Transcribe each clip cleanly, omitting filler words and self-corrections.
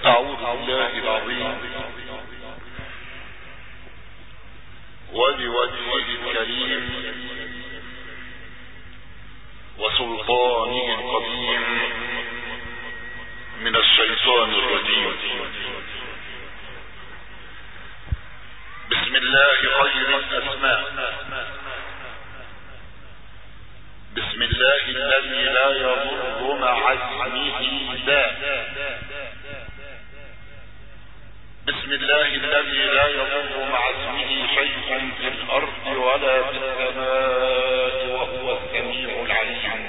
أعوذ بالله العظيم وبوجهه الكريم وسلطانه القديم من الشيطان الرجيم. بسم الله خير الأسماء، بسم الله الذي لا يضر مع اسمه داء، بسم الله الذي لا يضر مع اسمه شيء في الأرض ولا في السماء وهو السميع العليم.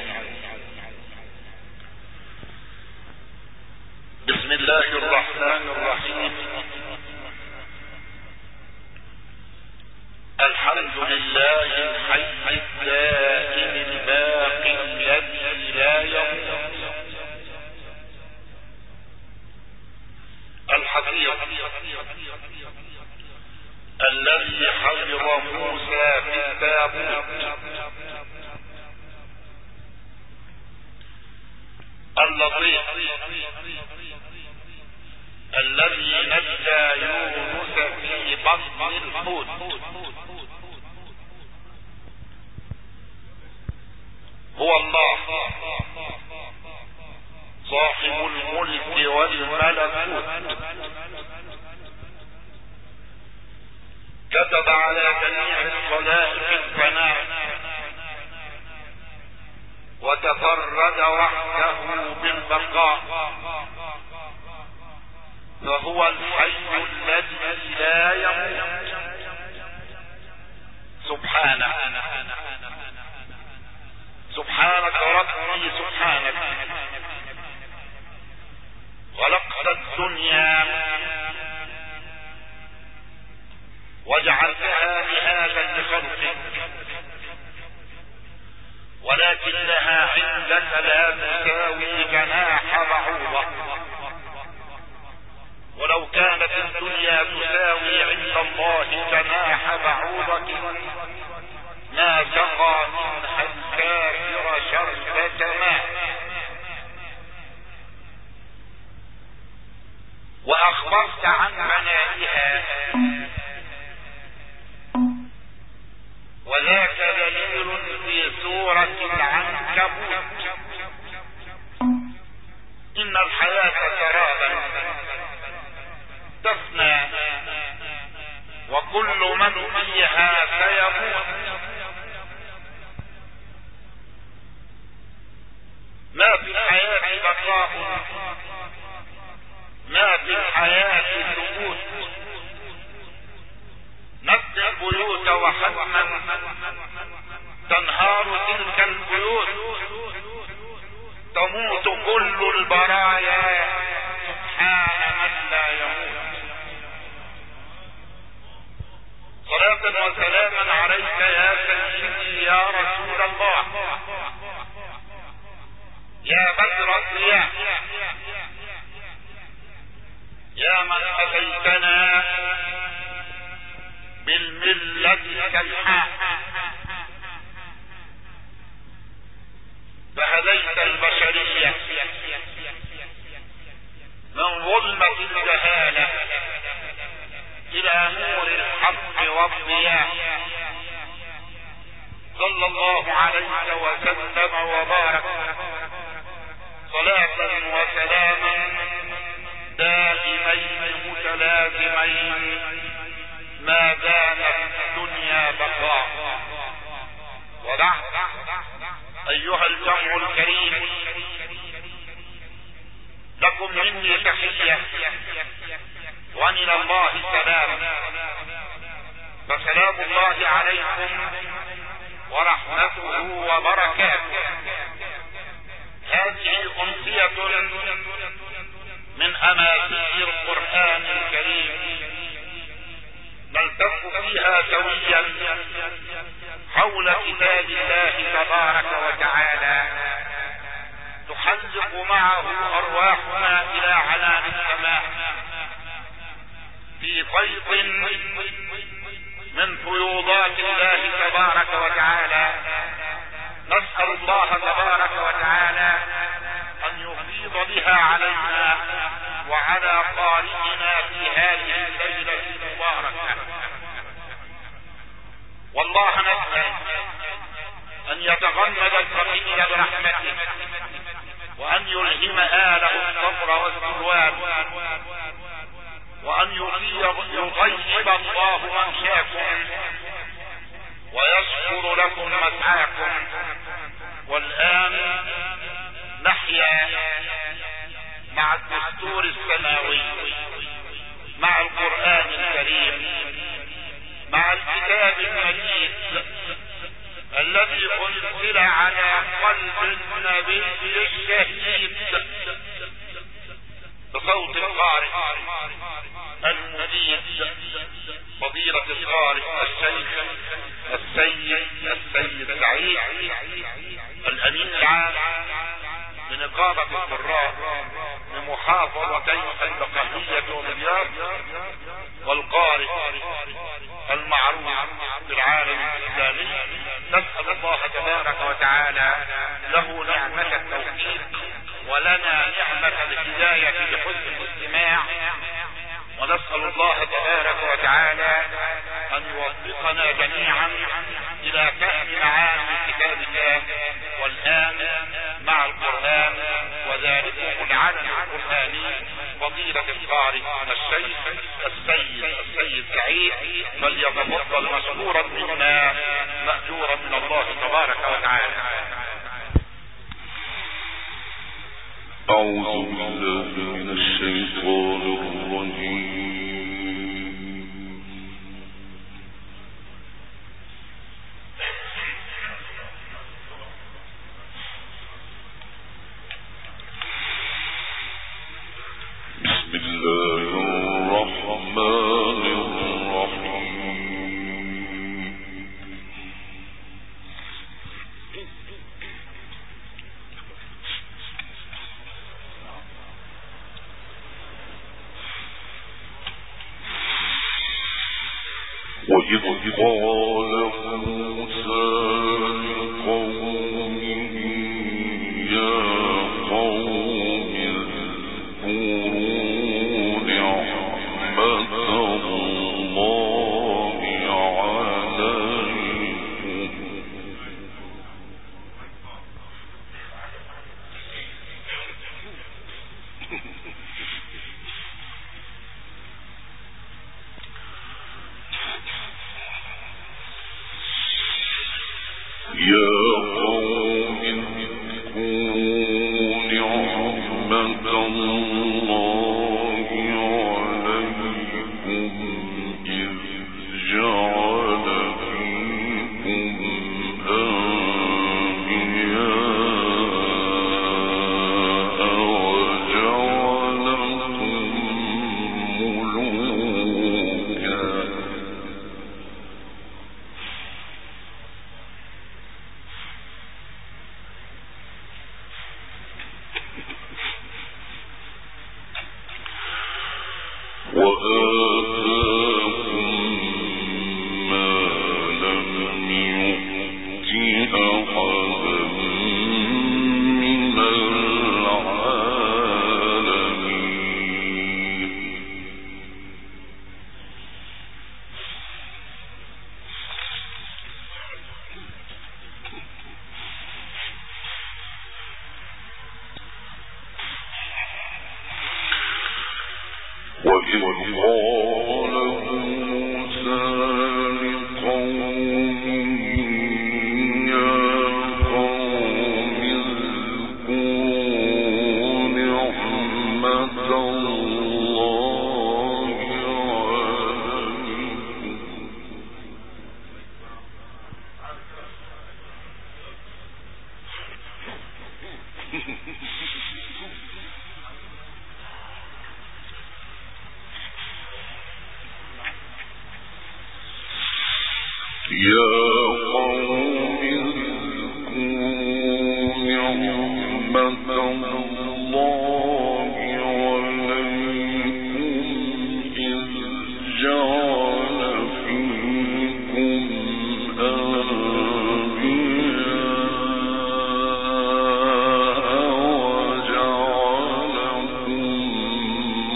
بسم الله الرحمن الرحيم. الحمد لله الحي الدائم الباقي الذي لا يموت، الحفيظ الذي حفظ موسى في التابوت، اللطيف الذي نجى يونس في بطن الحوت، هو الله صاحب الملك والملكوت، كتب على جميع الخلائق الفناء وتفرد وحده بالبقاء، فهو الحي الذي لا يموت سبحانه. سبحانك ربي سبحانك، خلقت الدنيا وجعلتها مهادا لخلقك، ولكنها عندك لا تساوي جناح بعوضة، ولو كانت الدنيا تساوي عند الله جناح بعوضة ما سقى منها الكافر شربة ماء. وأخبرت عن بنائها، وذاك دليل في سورة العنكبوت. إن الحياة سرابا تفنى وكل من فيها سيموت، ما في الحياة بقاء، ما في الحياة ثبوت. نبني البيوت وحتما تنهار تلك البيوت، تموت كل البرايا سبحان من لا يموت. صلاة وسلاما عليك يا سيدي يا رسول الله، يا بدر الضياء، يا من أتيتنا بالملة السمحاء، فهديت البشرية من ظلمة الجهالة إلى نور الحق والضياء. صلى الله عليك وسلم وبارك صلاة وسلاما دائمين متلازمين ما دام في الدنيا بقاء. وبعد، أيها الجمع الكريم، لكم مني تحية ومن الله سلام، فسلام الله عليكم ورحمته وبركاته. هذه أمسية من أماثيل القرآن الكريم نلتف فيها سويا حول كتاب الله تبارك وتعالى، تحلق معه أرواحنا إلى عنان السماء في فيض من فيوضات الله تبارك وتعالى. نسأل الله تبارك وتعالى أن يفيض بها علينا وعلى قارئنا في هذه الليلة المباركة. والله نسأل أن يتغمد الفقير برحمته، وأن يلهم آله الصبر والسلوان، وأن يطيب الله منشاكم ويشكر لكم مسعاكم. والآن نحيا مع الدستور السماوي، مع القرآن الكريم، مع الكتاب المجيد الذي أنزل على قلب النبي الشهيد بصوت القارئ المجيد فضيلة القارئ الشيخ السيد سعيد الأمين العام لنقابة القراء لمحافظتي البقالية والرياض، والقارئ المعروف في العالم الإسلامي. نسأل الله تبارك وتعالى له نعمة التوفيق ولنا نعمة الهداية لحسن الاستماع، ونسأل الله تبارك وتعالى أن يوفقنا جميعا إلى فهم معاني كتاب الله. والآن مع القرآن وذلكم العلم القرآني فضيلة القارئ الشيخ السيد سعيد، فليتفضل مشكورا منا مأجورا من الله تبارك وتعالى. أعوذ بالله من الشيطان الرجيم. بسم الله الرحمن الرحيم. وإذ قال موسى لقومه يا قوم اذكروا نعمة الله عليكم إذ جعل فيكم أنبياء وجعلكم ملوكا وآتاكم ما لم يؤت أحدا من العالمين. وإذ قال موسى لقومه يا قوم اذكروا نعمة الله عليكم يا قوم اذكروا نعمة الله عليكم إذ جعل فيكم أنبياء وجعلكم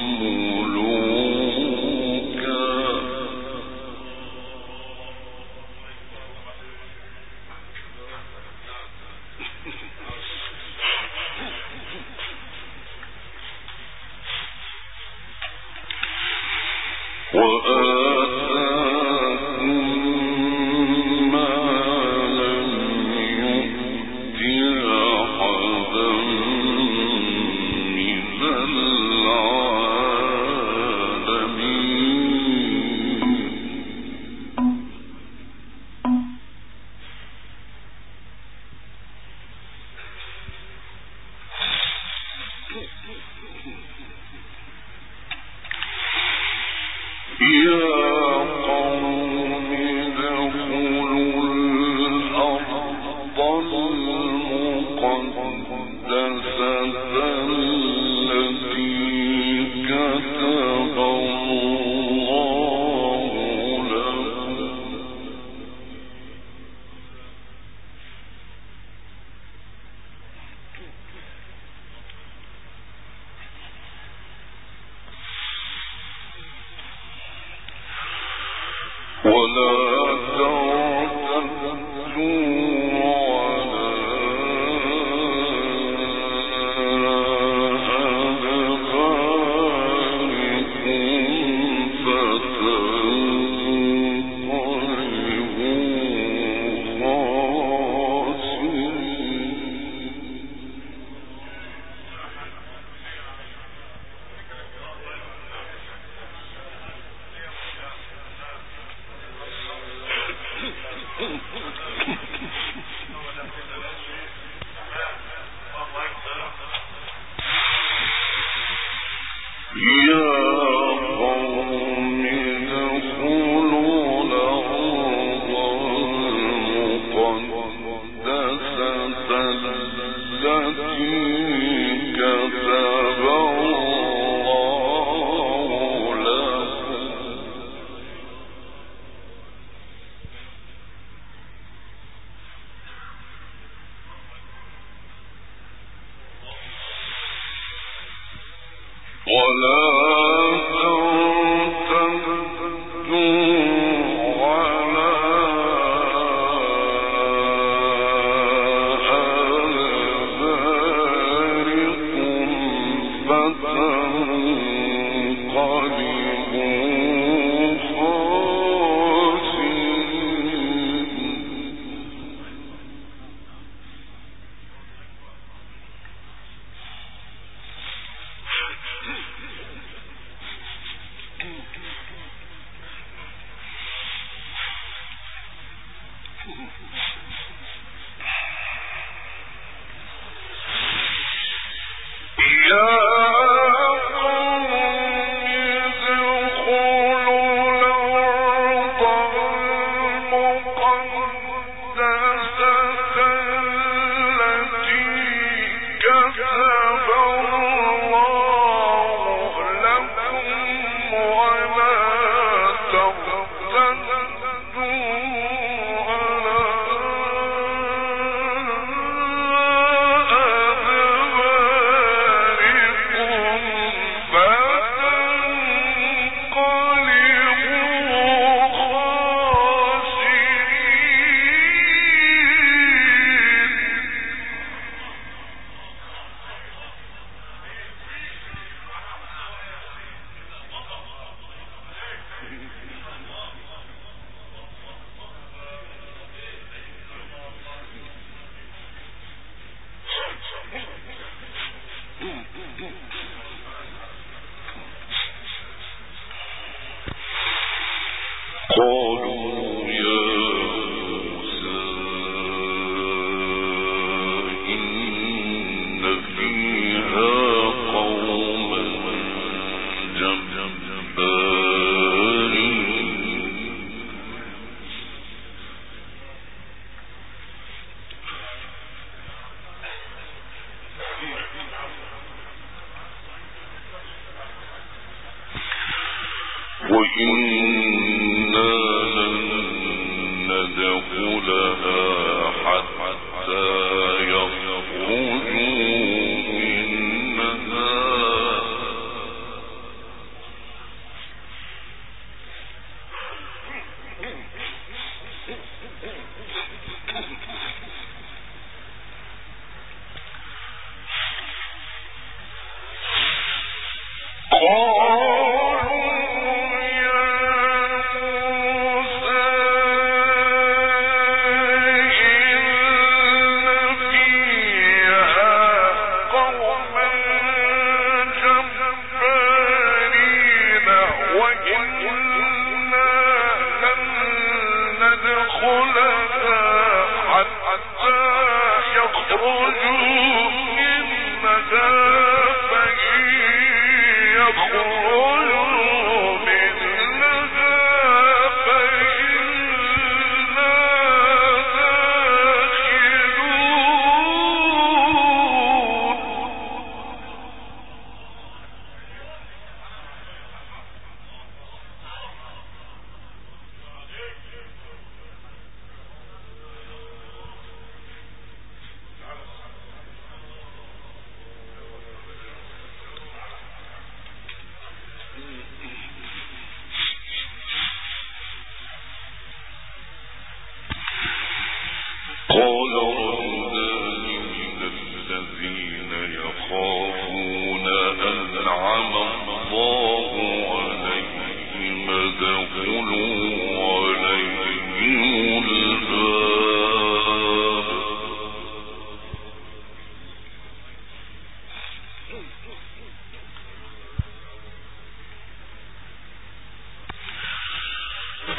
قالوا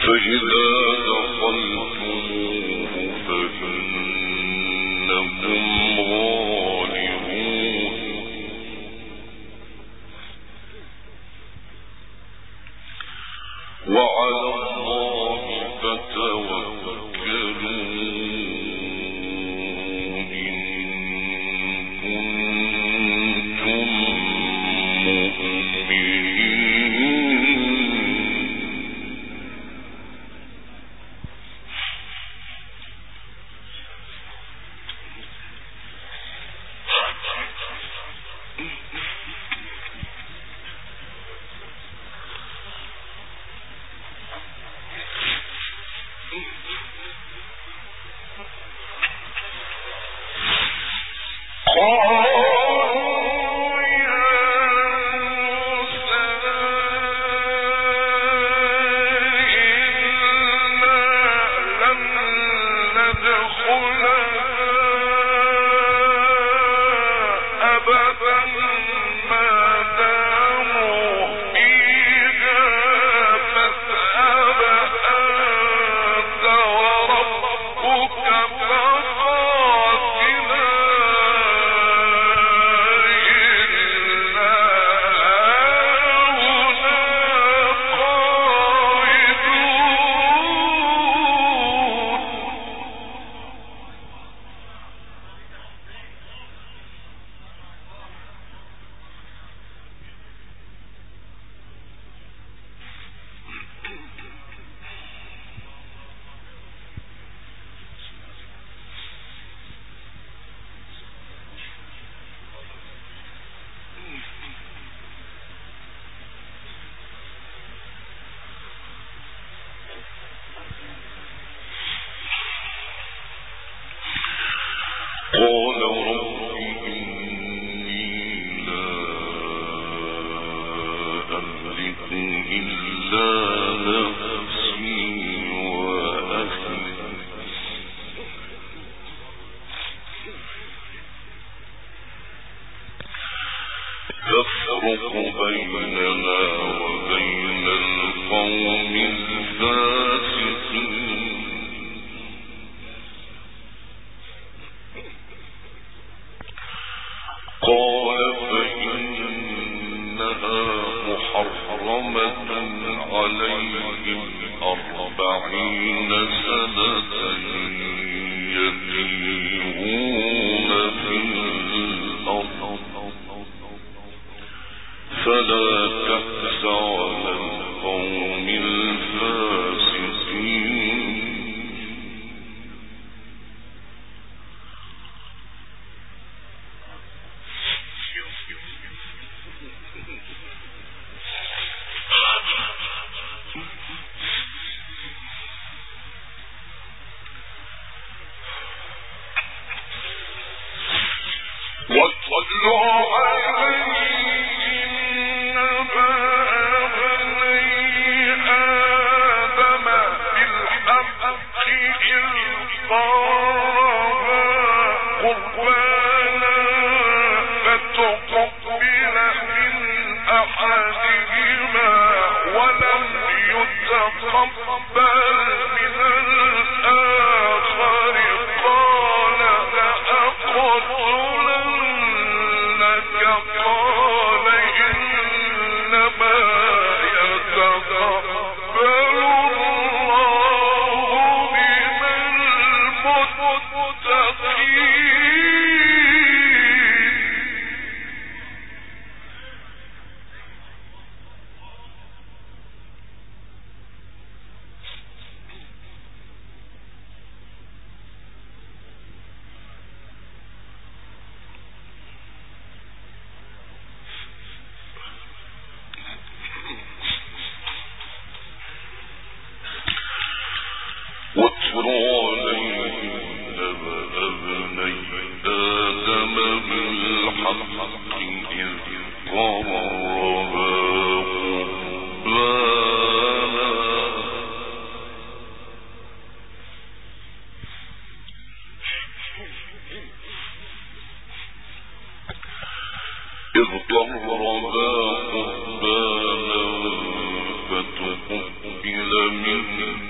قربانا فتقبل منه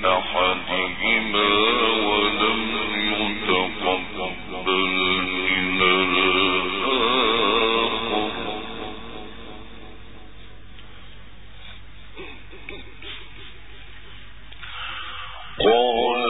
أحدهما ولم يتقبل من الآخر قال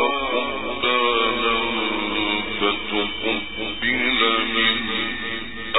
فتقبل منه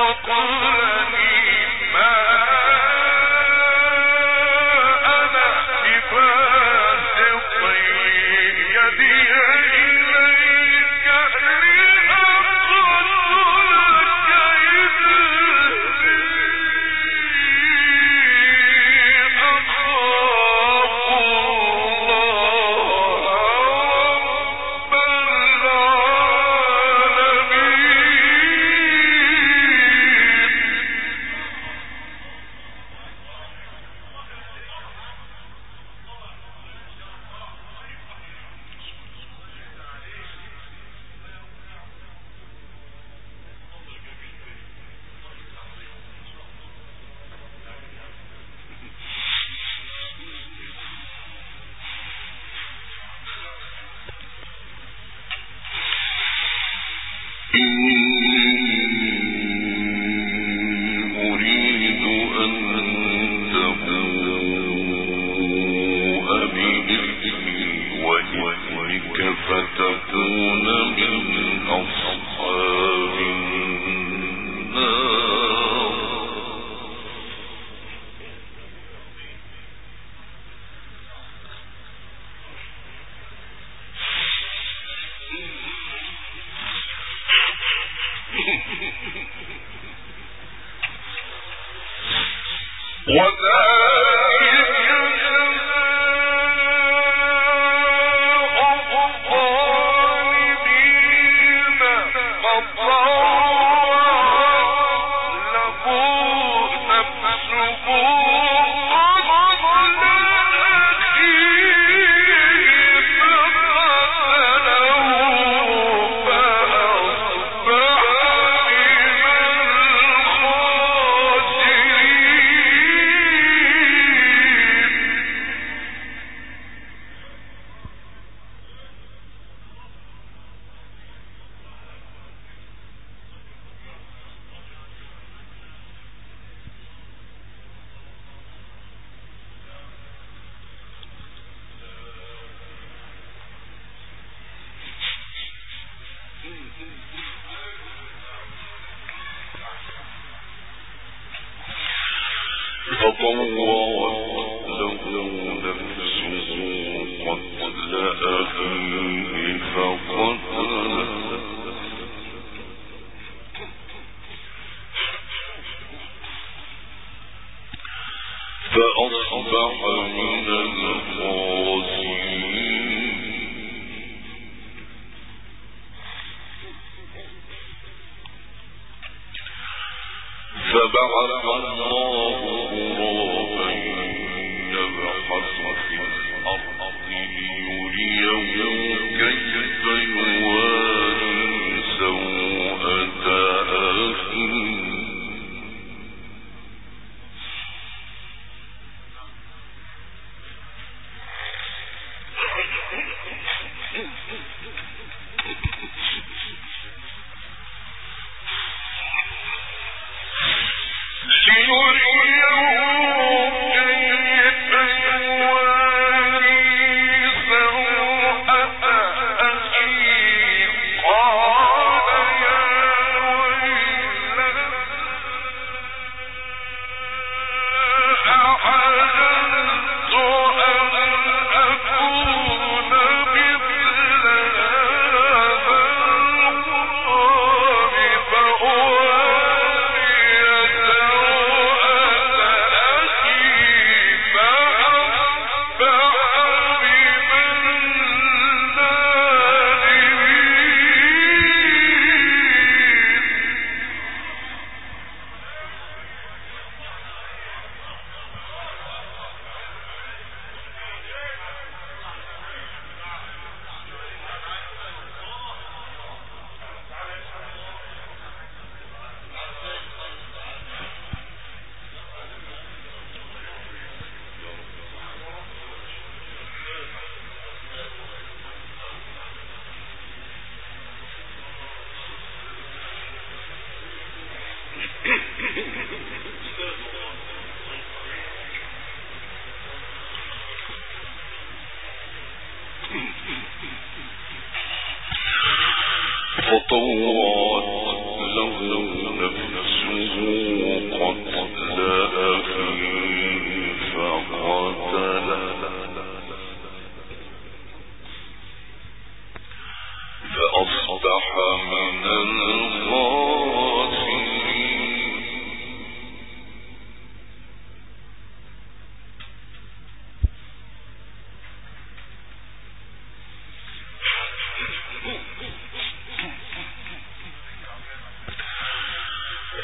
فطوعت له نفسه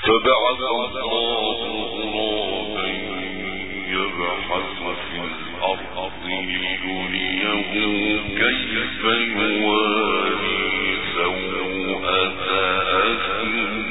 فبعث الله غرابا يبحث في الأرض ليريه كيف يواري سوءة أخيه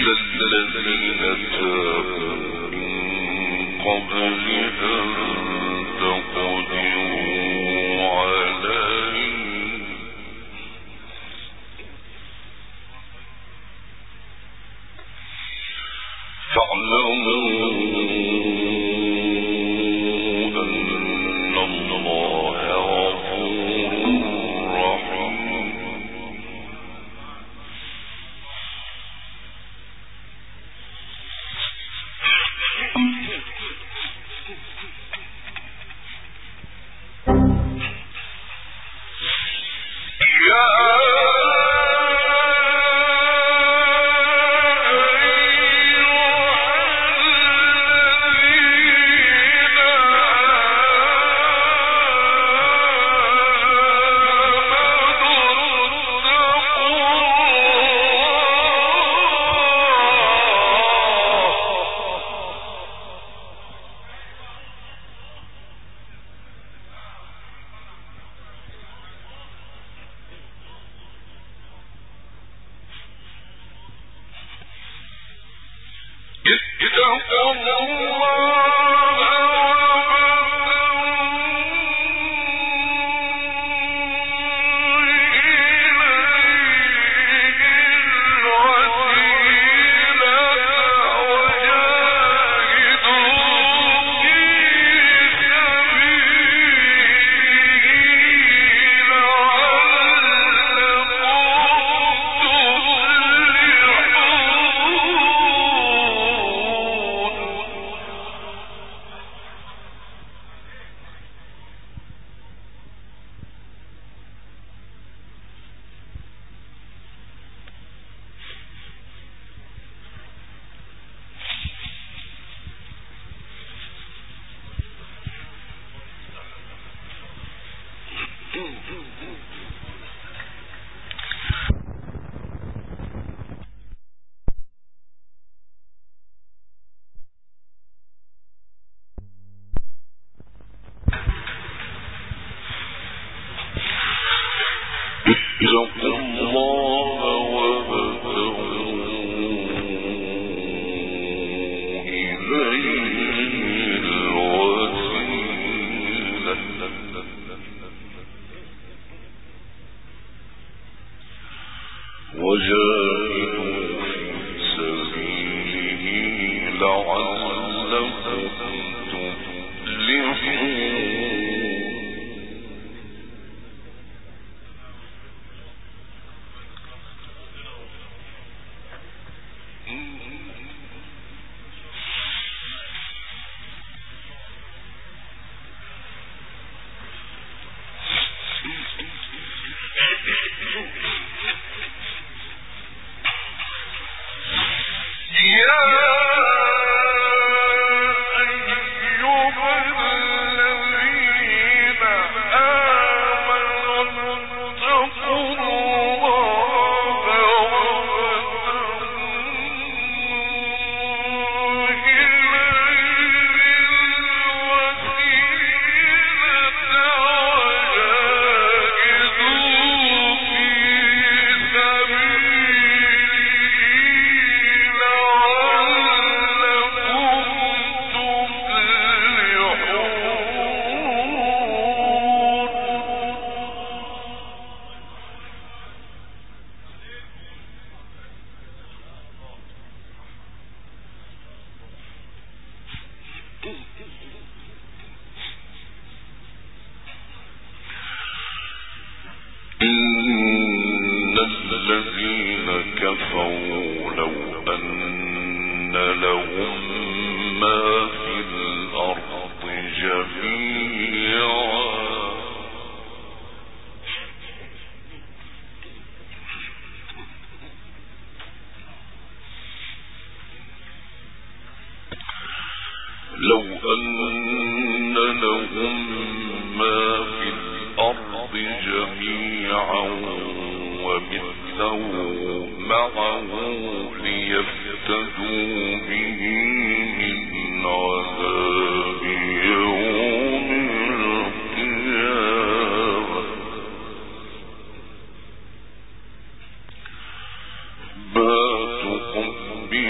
بَاتُ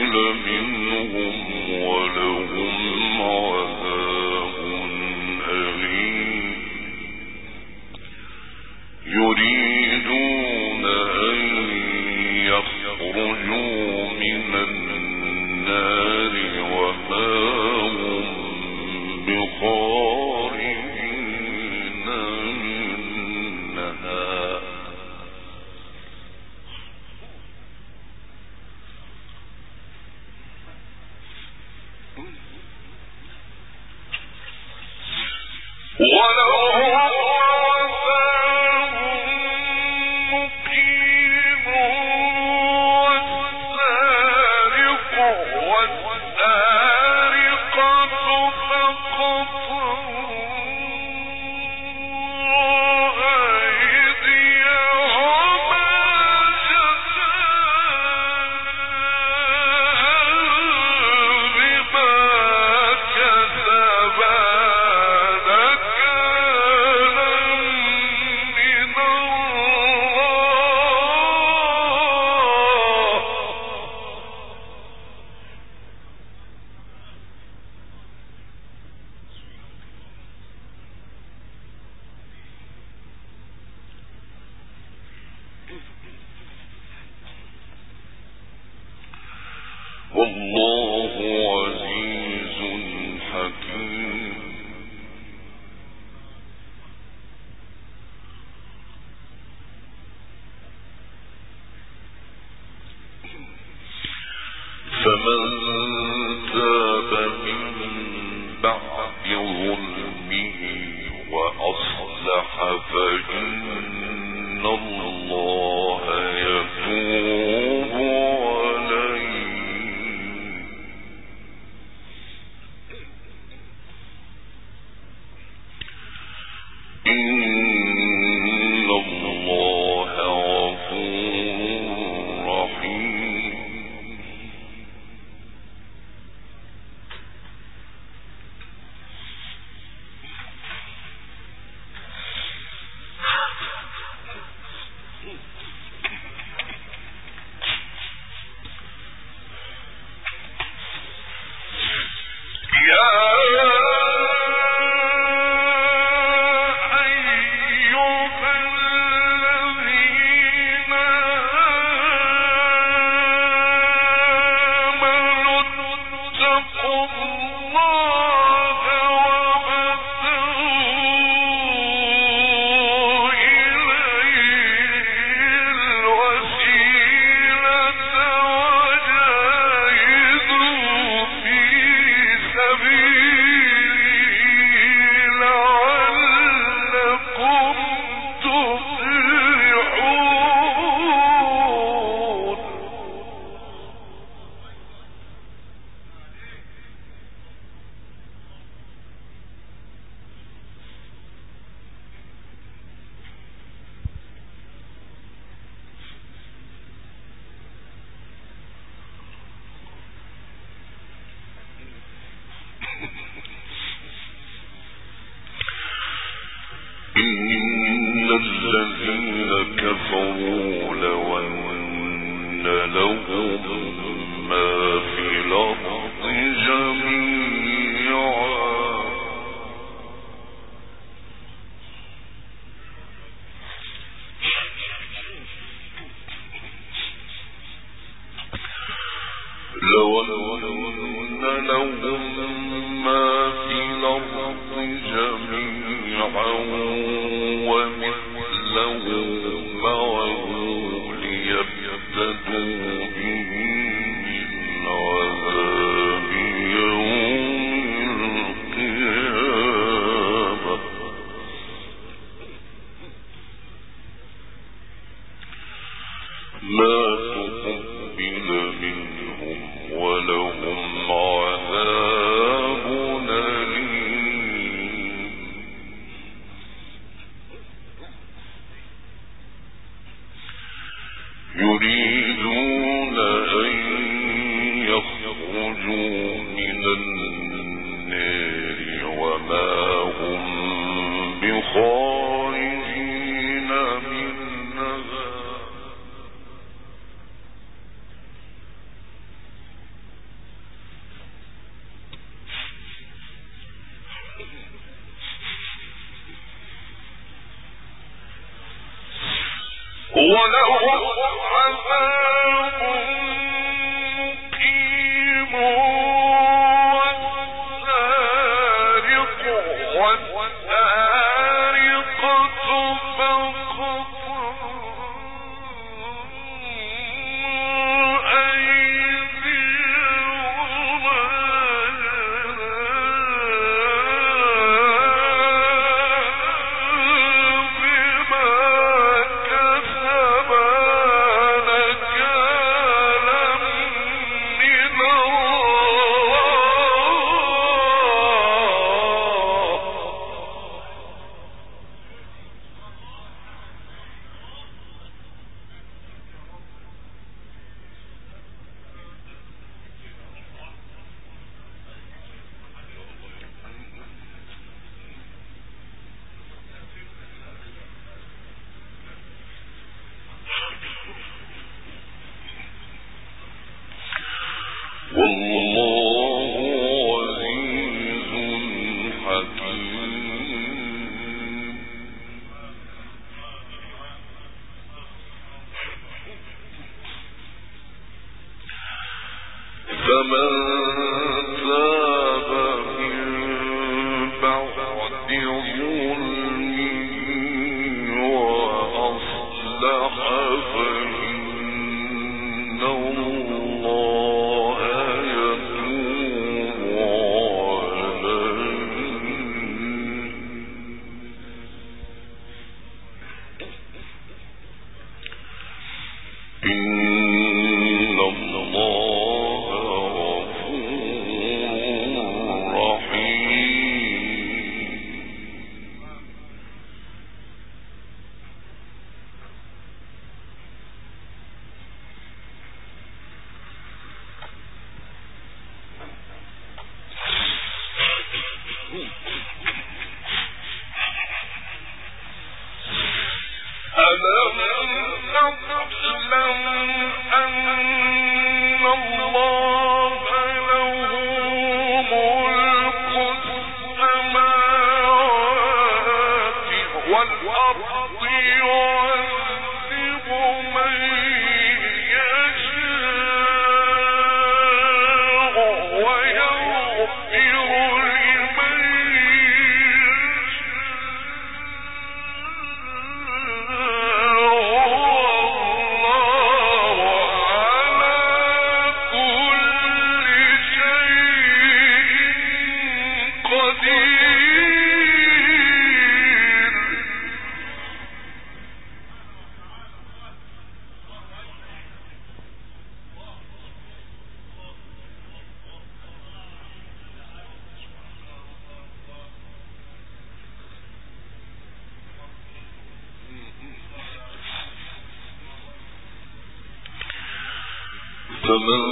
فمن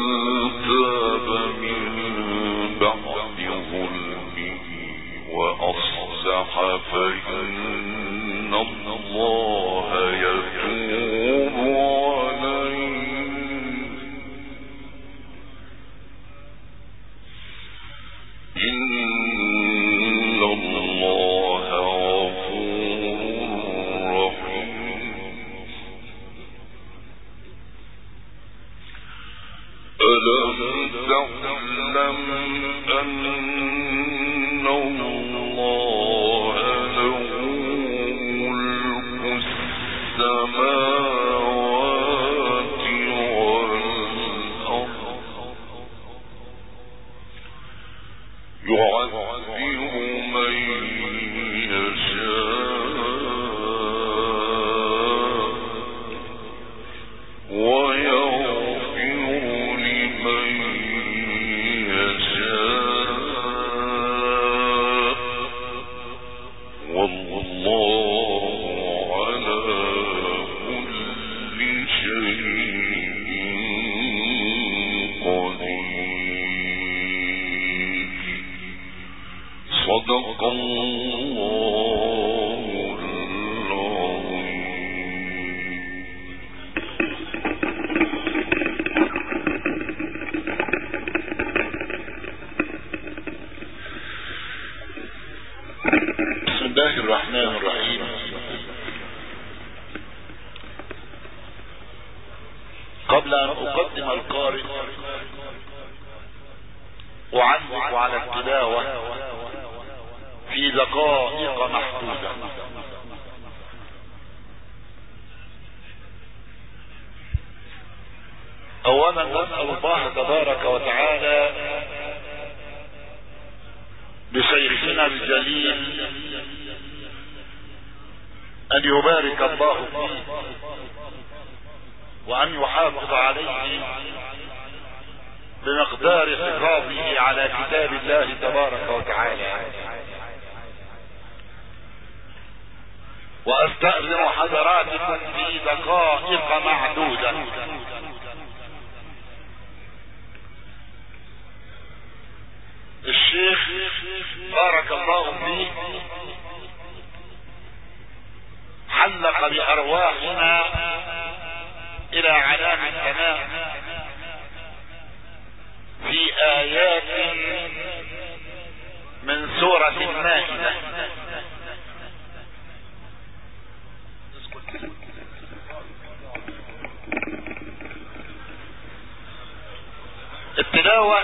تاب من بعد ظلمه وأصلح فإن الله يتوب عليه إن الله غفور رحيم ألم تعلم أن الله له ملك السماوات والأرض يعذب من يشاء ويغفر لمن يشاء والله على كل شيء قدير. صدق الله العظيم. بسم الله الرحمن الرحيم. قبل أن أقدم القارئ أعلق على التلاوة في دقائق محدودة. أولا نسأل الله تبارك وتعالى بشيخنا الجليل أن يبارك الله فيه وأن يحافظ عليه بمقدار حفاظه على كتاب الله تبارك وتعالى. وأستأذن حضراتكم في دقائق معدودة. الشيخ بارك الله فيه حلق بأرواحنا إلى علام السماء في آيات من سورة المائدة. التلاوة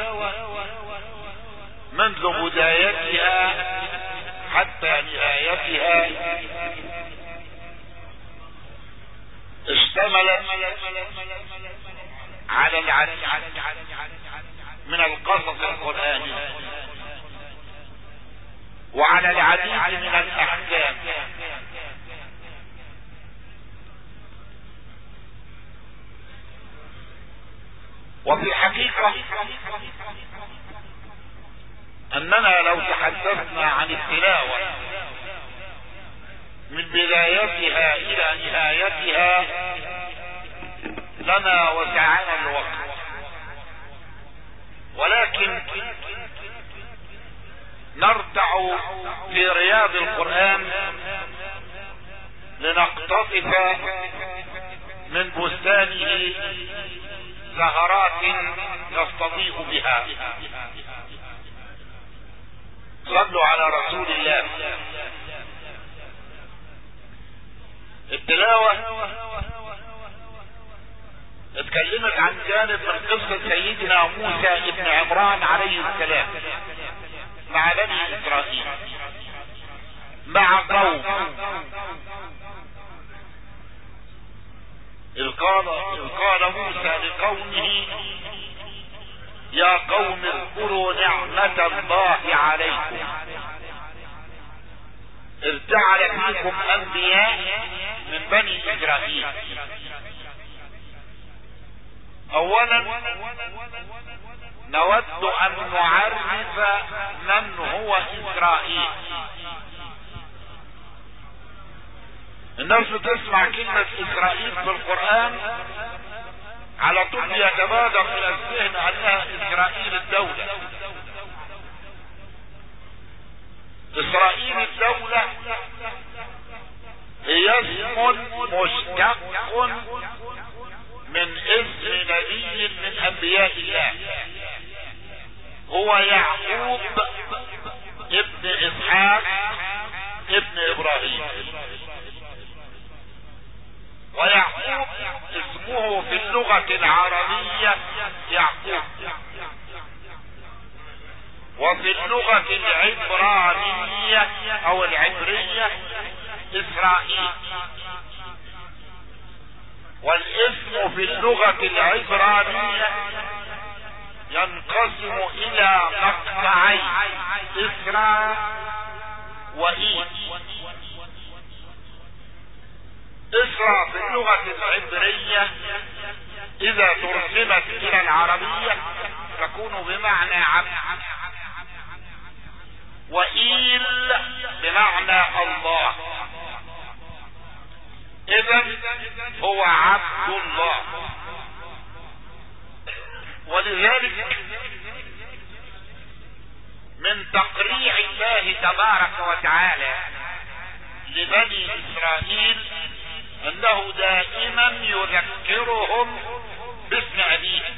منذ بدايتها حتى نهايتها اشتملت على العديد من القصص القرآني وعلى العديد من الأحكام. وفي الحقيقة أننا لو تحدثنا عن التلاوة من بدايتها إلى نهايتها لما وسعنا الوقت، ولكن نرتع في رياض القرآن لنقتطف من بستانه زهرات نستضيء بها. صلوا على رسول الله. التلاوة اتكلمت عن جانب من قصة سيدنا موسى ابن عمران عليه السلام مع بني إسرائيل، مع قوم إذ قال موسى لقومه يا قوم اذكروا نعمة الله عليكم إذ جعل فيكم أنبياء من بني إسرائيل. أولا نود أن نعرف من هو إسرائيل. الناس تسمع كلمة إسرائيل في القرآن على طول يتبادر إلى الذهن أنها إسرائيل الدولة. إسرائيل الدولة هي اسم مشتق من اسم نبي من أنبياء الله، هو يعقوب ابن إسحاق ابن إبراهيم. ويعقوب اسمه في اللغة العربية يعقوب، وفي اللغة العبرانية او العبرية اسرائيل. والاسم في اللغة العبرانية ينقسم الى مقطعين، اسرى وإيل. اسرى في اللغة العبرية اذا ترجمت الى العربية تكون بمعنى عبد، وإيل بمعنى الله، اذا هو عبد الله. ولذلك من تقريع الله تبارك وتعالى لبني اسرائيل انه دائما يذكرهم باسم ابيهم،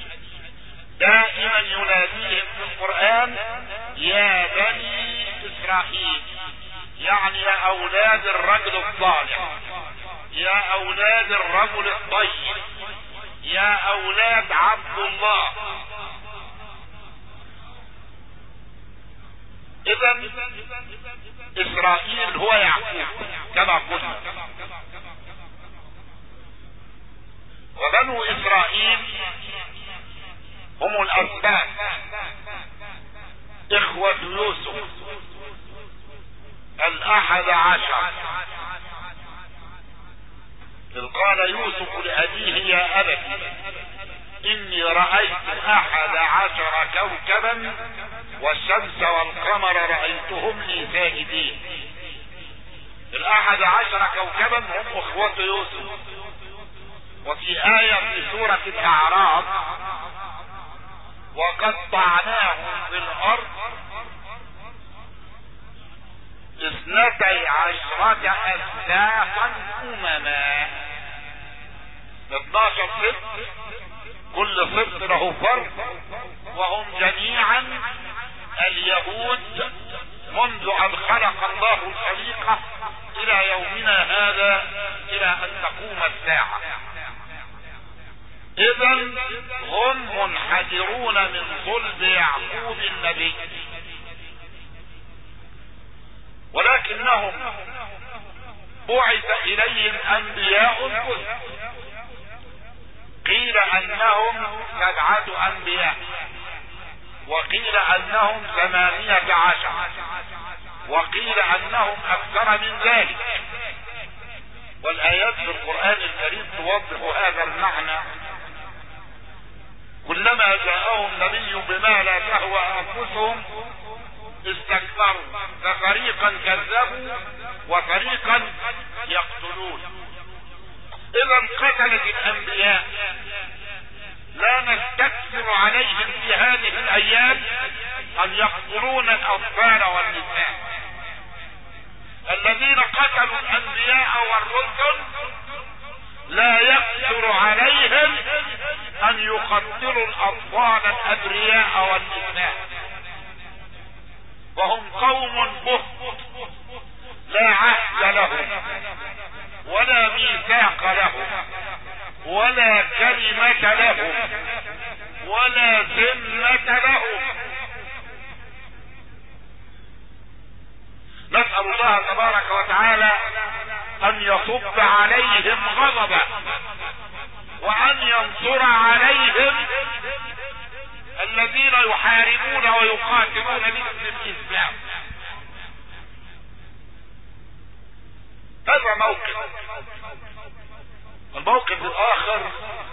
دائما يناديهم في القرآن يا بني اسرائيل، يعني يا اولاد الرجل الصالح، يا اولاد الرجل الطيب، يا اولاد عبد الله. اذا اسرائيل هو يعقوب كما قلنا، وبنو اسرائيل هم الاسباط اخوة يوسف 11. إذ قال يوسف لأبيه يا أبت إني رأيت 11 كوكبا والشمس والقمر رأيتهم لي ساجدين. 11 كوكبا هم اخوة يوسف. وفي آية في سورة الأعراف وقطعناهم في الأرض 12 أسباطا أمما، 12 سبط، كل سبط له فرد، وهم جميعا اليهود منذ أن خلق الله الخليقة إلى يومنا هذا إلى أن تقوم الساعة. إذن هم منحدرون من صلب يعقوب النبي، ولكنهم بعث إليهم أنبياء كثر. قيل أنهم 7 أنبياء، وقيل أنهم 18، وقيل أنهم أكثر من ذلك، والآيات في القرآن الكريم توضح هذا المعنى. كلما جاءهم نبي بما لا تهوى أنفسهم استكبروا، ففريقا كذبوا وفريقا يقتلون. إذا قتلت الأنبياء لا نستكثر عليهم في هذه الأيام أن يقتلون الأطفال والنساء. الذين قتلوا الأنبياء والرسل لا يقدر عليهم أن يقتلوا الأطفال الأبرياء والنساء، وهم قوم بهت لا عهد لهم ولا ميثاق لهم ولا كلمة لهم ولا ذمة لهم. نسأل الله تبارك وتعالى أن يصب عليهم غضبا وأن ينصر عليهم الذين يحاربون ويقاتلون باسم الإسلام. هذا موقف. الموقف الآخر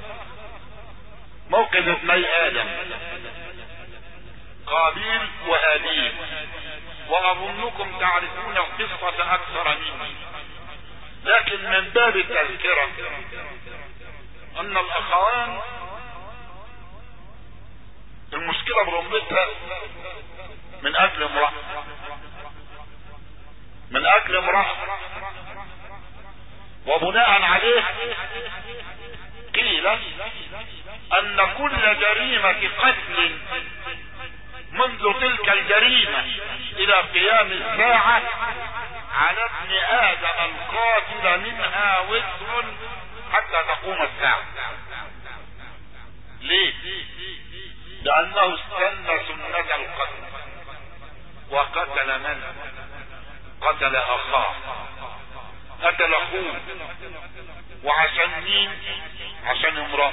موقف ابني آدم قابيل وهابيل، وأظنكم تعرفون القصة أكثر مني، لكن من باب التذكرة أن الأخوان المشكلة برمتها من أجل امرأة، من أجل امرأة، وبناء عليه قيل أن كل جريمة قتل منذ تلك الجريمة إلى قيام الساعة على ابن آدم القاتل منها وزر حتى تقوم الساعة. ليه؟ لأنه استنى سنة القتل. وقتل من؟ قتل اخاه، قتل اخوه. وعشان مين؟ عشان امرأة.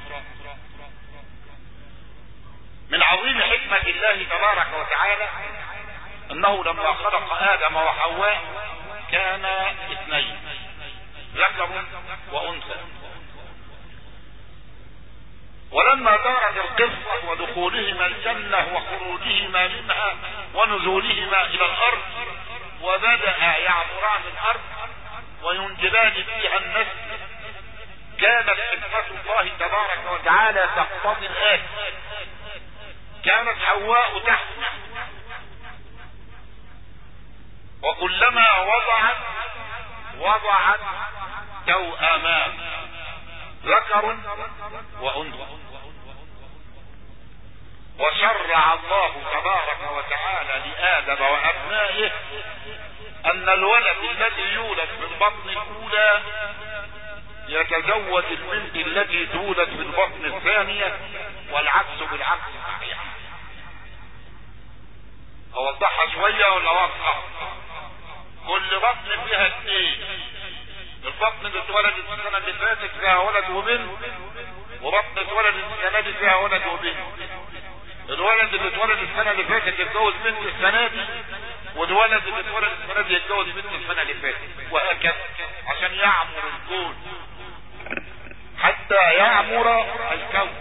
من عظيم حكمة الله تبارك وتعالى انه لما خلق ادم وحواء كان اثنين، ذكر وانثى. ولما دارت القصة ودخولهما الجنة وخروجهما منها ونزولهما الى الارض وبدأ يعبران الارض وينجبان فيها النسل، كانت حكمة الله تبارك وتعالى تقتضي الآتي: كانت حواء تحمل، وكلما وضعت توأمان ذكر وانثى. وشرع الله تبارك وتعالى لآدم وأبنائه أن الولد الذي يولد في البطن الأولى يتزوج البنت التي تولد في البطن الثانية، والعكس بالعكس صحيح. اوضحها شوية ولا واضحة؟ كل بطن فيها اثنين. البطن اللي اتولدت السنة اللي فاتت فيها ولد وبنت، وبطن اتولدت السنة دي فيها ولد وبنت. الولد اللي اتولد السنة اللي فاتت يتجوز بنت السنة دي، والولد اللي اتولد السنة دي يتجوز بنت السنة اللي فاتت، وهكذا عشان يعمر الكون، حتى يعمر الكون.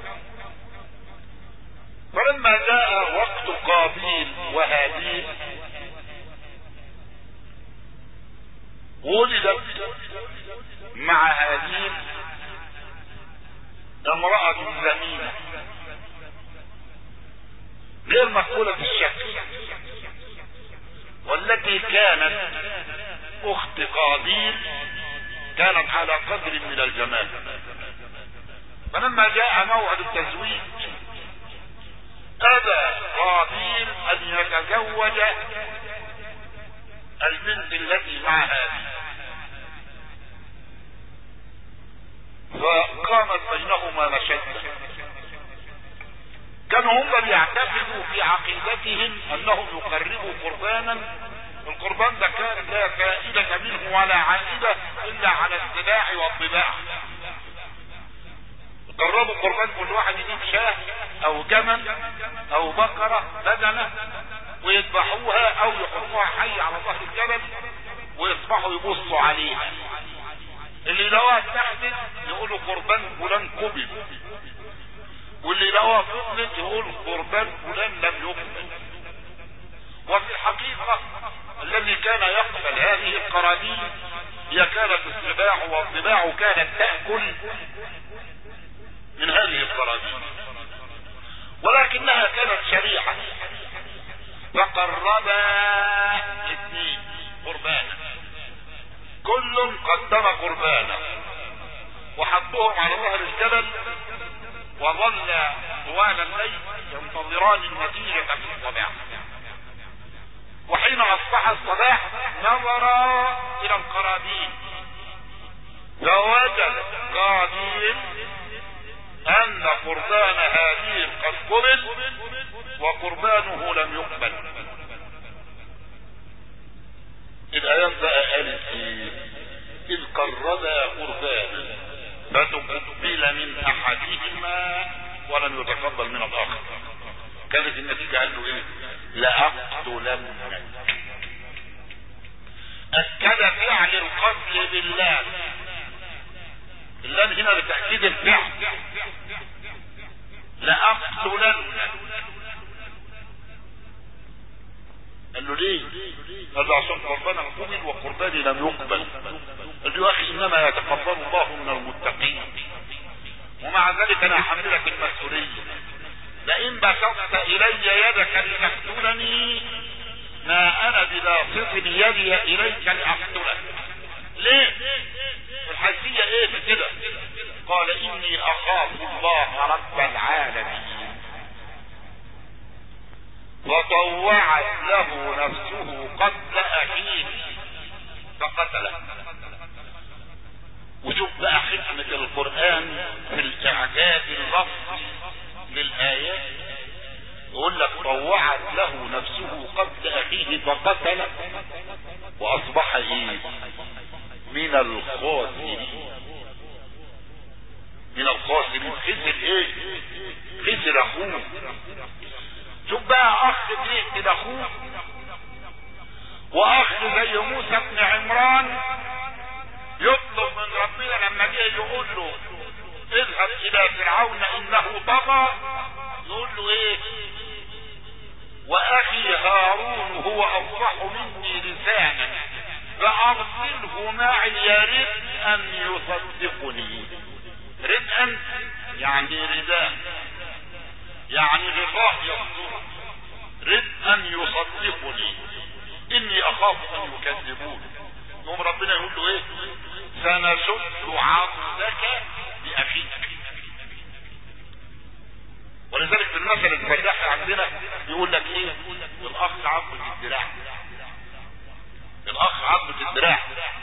فلما جاء وقت قابيل وهابيل ولدت مع هابيل امرأة زمينة غير مقبولة الشكل، والتي كانت اخت قابيل كانت على قدر من الجمال. فلما جاء موعد التزويج ابى قابيل ان يتزوج البنت التي مع هابيل، فقامت بينهما مشدة. كانوا هم بيعتقدوا في عقيدتهم انهم يقربوا قربانا، القربان ده كان لا فائدة منه ولا عائدة الا على السباع والضباع. قربوا قربان كل واحد يجيب شاه او جمل او بقرة بدنة ويذبحوها او يحطوها حي على ظهر الجبل ويصبحوا يبصوا عليها. اللي لقوها اتاخدت يقولوا قربان فلان قبل، واللي لقوها فضلت يقول قربان فلان لم يقبل. وفي الحقيقة الذي كان يقبل هذه القرابين هي كانت السباع، والضباع كانت تأكل من هذه القرابين، ولكنها كانت شريعة. فقربا اثنين قربانا، كل قدم قربانا وحطوهم على ظهر الجبل، وظل طوال الليل ينتظران النتيجة في الصباح. وحين اصبح الصباح نظرا الى القرابين فوجد قابيل ان قربان هابيل قد قبل وقربانه لم يقبل. الايات بقى قالت ايه؟ اذ قربا قربانا فتقبل من احدهما ولم يتقبل من الاخر. كانت النتيجة قال له ايه؟ لأقتلنك. اكد فعل القتل بالله، اللام هنا لتأكيد الفعل. لأقتلنك. قال له ليه؟ قال له عشان قربانا قبل وقرباني لم يقبل. قال له يا اخي انما يتقبل الله من المتقين، ومع ذلك انا احملك المسؤولية. لئن بسطت الي يدك لتقتلني ما انا بباسط يدي اليك لاقتلك. ليه؟ الحيثية ايه بكده؟ قال اني اخاف الله رب العالمين. فطوعت له نفسه قتل اخيه فقتله. وشوف بقى حكمة القرآن في الاعجاز اللفظي للآيات. يقول يقول لك طوعت له نفسه قتل اخيه فقتله واصبح ايه؟ من الخاسرين. من الخاسرين. خسر ايه؟ خسر اخوه. شوف بقى اخ بيقتل اخوه، واخ زي موسى بن عمران يطلب من ربنا لما جه يقول له اذهب الى فرعون انه طغى، يقول له ايه؟ واخي هارون هو افصح مني لسانا فارسله معي يرد ان يصدقني. ردءا يعني رداء، يعني غطاء يصدر. ردءا يصدقني اني اخاف ان يكذبون. يوم ربنا يقول له ايه؟ سنشد عضدك باخيك. ولذلك في المثل الفلاحي عندنا يقول لك ايه؟ الاخ عضة الدراع. الاخ عضة الدراع.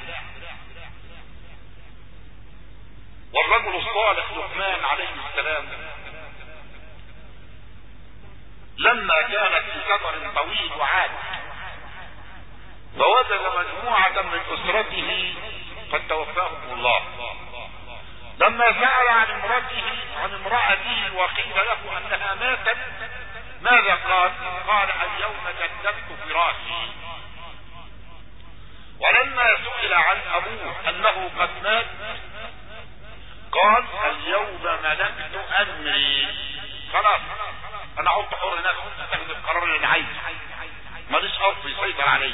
والرجل الصالح لقمان عليه السلام لما كانت في سفر طويل وعاد فوجد مجموعة من اسرته قد توفاهم الله. لما سأل عن امرأته وقيل له انها ماتت ماذا قال؟ قال اليوم جددت فراشي. ولما سئل عن ابوه انه قد مات قال اليوم ملكت امري. خلاص انا عدت حر نفسي، اتخذ القرار اللي عايزه، ماليش اب يسيطر علي.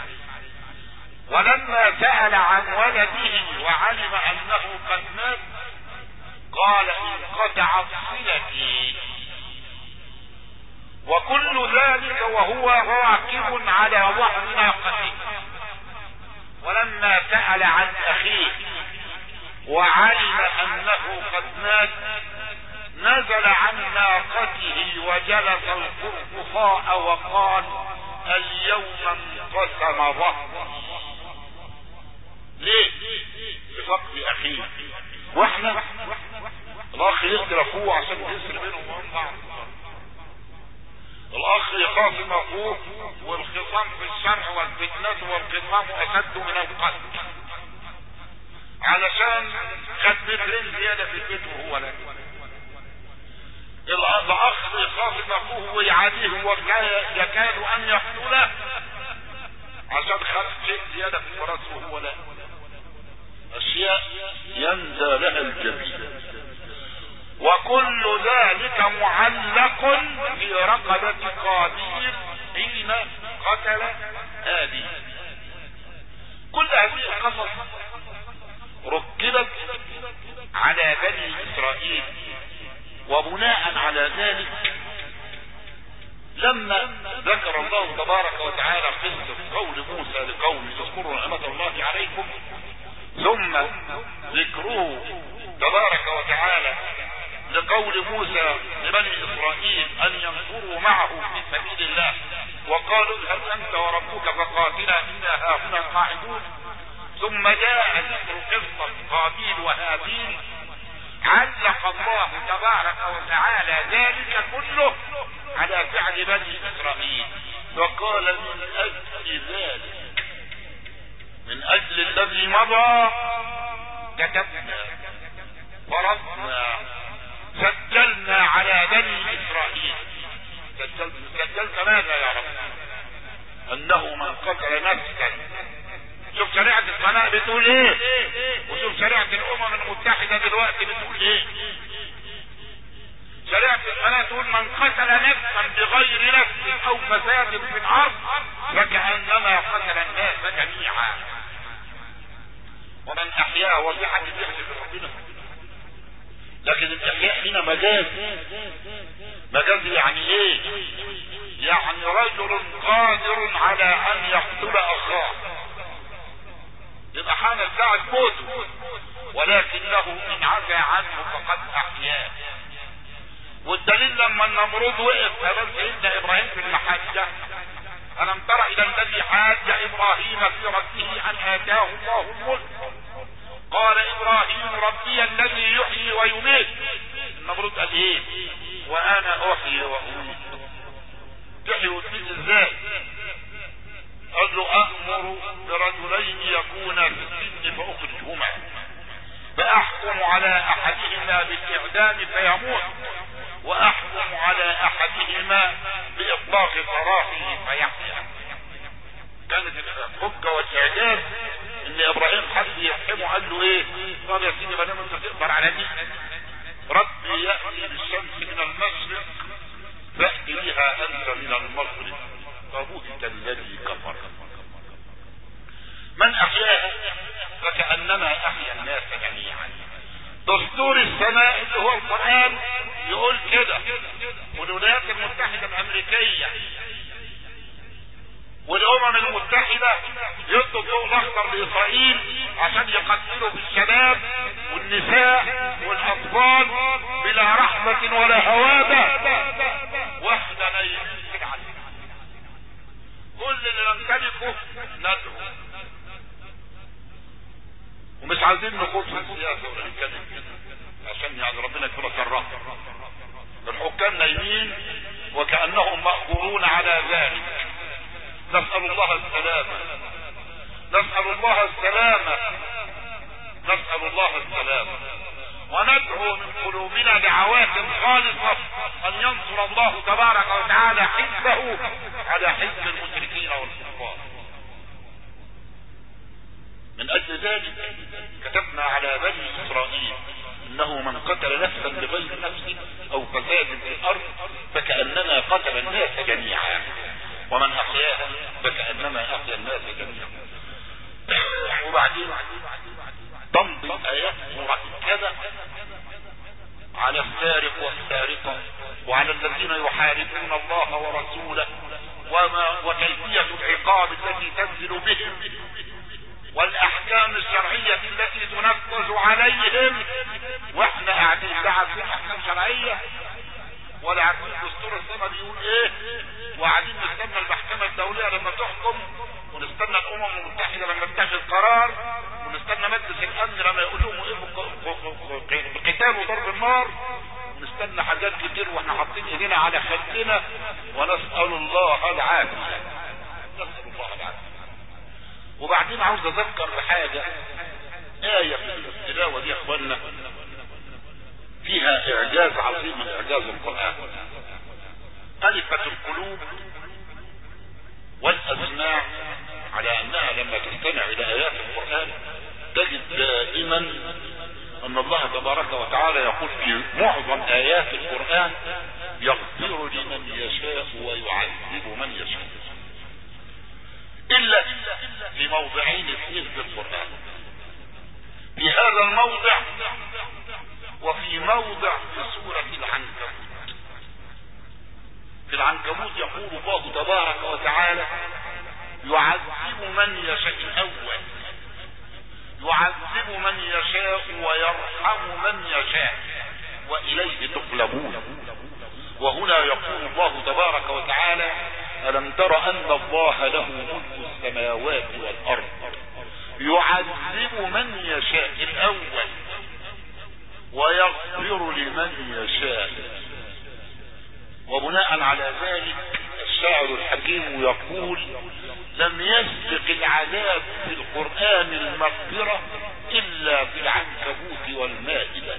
ولما سأل عن ولده وعلم انه قد مات قال انقطعت صلتي. وكل ذلك وهو راكب على ظهر ناقته. ولما سأل عن اخيه وعلم انه قد مات نزل عن ناقته وجلس القرفصاء وقال اليوم انقسم ظهري. ليه؟ بفقد اخيه. واحنا الاخ يقتل اخوه عشان يسر بينهم وبين بعض. الاخ يخاصم اخوه والخصام في الشرع والفتنة والخصام اشد من القتل علشان خد مترين زيادة في البيت وهو لا. الاخ يخاصم اخوه ويعاديه ويكاد ان يقتله عشان خد شيء زيادة في الفرس وهو لا. اشياء يندى لها الجبين. وكل ذلك معلق في رقبة قابيل حين قتل هابيل. كل هذه القصص ركبت على بني اسرائيل، وبناء على ذلك لما ذكر الله تبارك وتعالى قصة قول موسى لقومه اذكروا نعمة الله عليكم، ثم ذكره تبارك وتعالى لقول موسى لبني اسرائيل ان ينفروا معه في سبيل الله وقالوا اذهب انت وربك فقاتلا انا هاهنا قاعدون، ثم جاء ذكر قصة قابيل وهابيل علق الله تبارك وتعالى ذلك كله على فعل بني اسرائيل، وقال من اجل ذلك، من اجل الذي مضى كتبنا فرضنا سجلنا على بني اسرائيل. سجلت ماذا يا رب؟ انه من قتل نفسا. شوف شريعة القناة بتقول ايه، وشوف شريعة الامم المتحدة دلوقتي بتقول ايه. شريعة القناة تقول من قتل نفسا بغير نفس او فساد في الارض فكأنما قتل الناس جميعا، ومن احياها وفي حد يحسب ربنا. لكن الاحياء هنا مجاز. مجاز يعني ايه؟ يعني رجل قادر على ان يقتل اخاه، يبقى حان ساعة موته، ولكنه ان عفى عنه فقد احياه. والدليل لما النمرود وقف امام سيدنا ابراهيم في المحاجة، الم تر الى الذي حاج ابراهيم في ربه ان اتاه الله الملك قال ابراهيم ربي الذي يحيي ويميت. النمرود قال ايه؟ وانا احيي واميت. تحيي وتميت ازاي؟ قال له أأمر برجلين يكونا في السجن فأخرجهما فأحكم على أحدهما بالإعدام فيموت وأحكم على أحدهما بإطلاق سراحه فيحيا. كانت الحجة والإعجاز إن إبراهيم حد يفهمه قال له إيه؟ قال يا سيدي ما دام أنت تقدر على دي ربي يأتي بالشمس من المشرق فأتي بها أنت من المغرب فبهت الذي كفر. من أحياها فكأنما أحيا الناس جميعا. دستور السماء اللي هو القرآن يقول كده، والولايات المتحدة الأمريكية والأمم المتحدة يدوا الضوء الأخضر لإسرائيل عشان يقتلوا بالشباب والنساء والأطفال بلا رحمة ولا هوادة، واحنا نايمين كده علينا. كل اللي نمتلكه ندعو، ومش عايزين نخوض في السياسة ولا نتكلم عشان يعني ربنا يكون شرها. الحكام نايمين وكأنهم مأجورون على ذلك. نسأل الله السلامة، نسأل الله السلامة، نسأل الله السلامة، وندعو من قلوبنا دعوات خالصة أن ينصر الله تبارك وتعالى حزبه على حزب المشركين والكفار. من أجل ذلك كتبنا على بني إسرائيل إنه من قتل نفسا بغير نفس أو فساد في الأرض فكأنما قتل الناس جميعا، ومن أحياها فكأنما أحيا الناس جميعا. وبعدين تمضي آيات مركبة على السارق والسارقة وعلى الذين يحاربون الله ورسوله وكيفية العقاب التي تنزل بهم والاحكام الشرعية التي تنفذ عليهم. واحنا قاعدين لا عارفين احكام شرعية ولا عارفين دستور السماء بيقول ايه، وقاعدين نستنى المحكمة الدولية لما تحكم، ونستنى الامم المتحدة لما تتخذ قرار، ونستنى مجلس الامن لما يقول لهم ايه بقتال وضرب النار، ونستنى حاجات كتير واحنا حاطين ايدينا على خدنا ونسأل الله العافية، نسأل الله العافية. وبعدين عاوز اذكر بحاجة، آية في التلاوة دي يا اخوانا فيها اعجاز عظيم من اعجاز القرآن. ألفت القلوب والاسماع على انها لما تستمع الى ايات القرآن تجد دائما ان الله تبارك وتعالى يقول في معظم ايات القرآن يغفر لمن يشاء ويعذب من يشاء، إلا في موضعين اثنين في القرآن، في هذا الموضع وفي موضع في سورة العنكبوت. في العنكبوت يقول الله تبارك وتعالى يعذب من يشاء الأول، يعذب من يشاء ويرحم من يشاء وإليه تقلبون. وهنا يقول الله تبارك وتعالى ألم تر أن الله له ملك السماوات والأرض يعذب من يشاء الأول ويغفر لمن يشاء. وبناء على ذلك الشاعر الحكيم يقول لم يسبق العذاب في القرآن المغفرة إلا في العنكبوت والمائدة.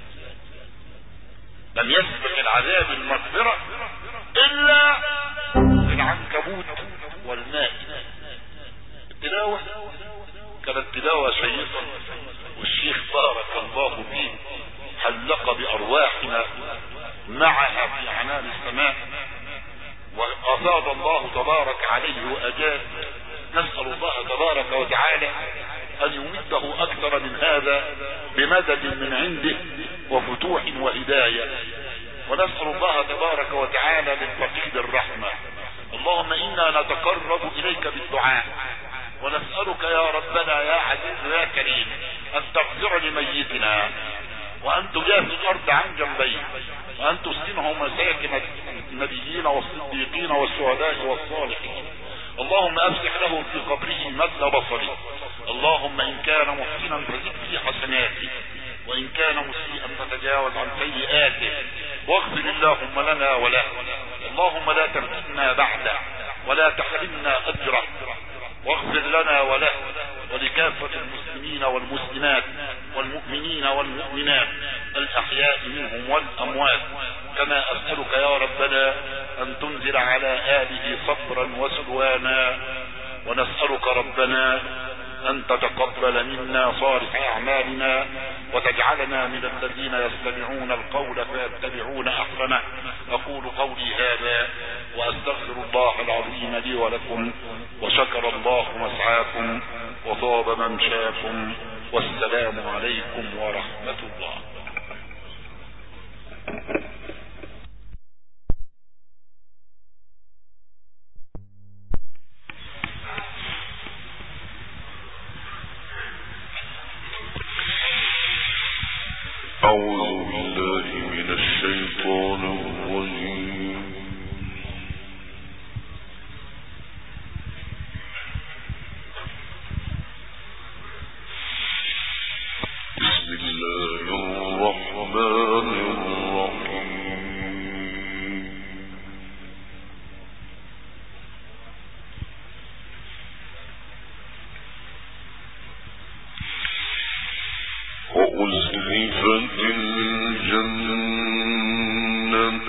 لم يسبق العذاب المغفرة إلا في العنكبوت والمائدة. التلاوة كانت تلاوة شيقة، والشيخ بارك الله فيه حلق بأرواحنا معها في عنان السماء وأفاض الله تبارك عليه وأجاد. نسأل الله تبارك وتعالى أن يمده أكثر من هذا بمدد من عنده وفتوح وهداية. ونسأل الله تبارك وتعالى للفقيد الرحمة. اللهم إنا نتقرب إليك بالدعاء ونسألك يا ربنا يا عزيز يا كريم أن تغفر لميتنا وأن تجافي الأرض عن جنبيه وأن تسكنه مساكن النبيين والصديقين والشهداء والصالحين. اللهم أفسح له في قبره مد بصره. اللهم إن كان محسنا فزد في حسناته وإن كان مسيئا فتجاوز عن سيئاته واغفر اللهم لنا وله. اللهم لا تفتنا بعده ولا تحرمنا اجره، واغفر لنا وله ولكافة المسلمين والمسلمات والمؤمنين والمؤمنات الأحياء منهم والأموات. كما أسألك يا ربنا أن تنزل على آله صبرا وسلوانا، ونسألك ربنا أن تتقبل منا صالح أعمالنا وتجعلنا من الذين يستمعون القول فيتبعون أحسنه. أقول قولي هذا وأستغفر الله العظيم لي ولكم، وشكر الله مسعاكم وطاب ممشاكم، والسلام عليكم ورحمة الله. أعوذ بالله من الشيطان الرجيم. بسم الله الرحمن الرحيم. وأزلفت الجنة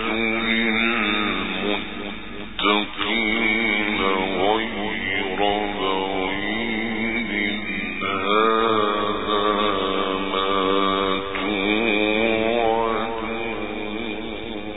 للمتقين غير بعيد هذا ما توعدون.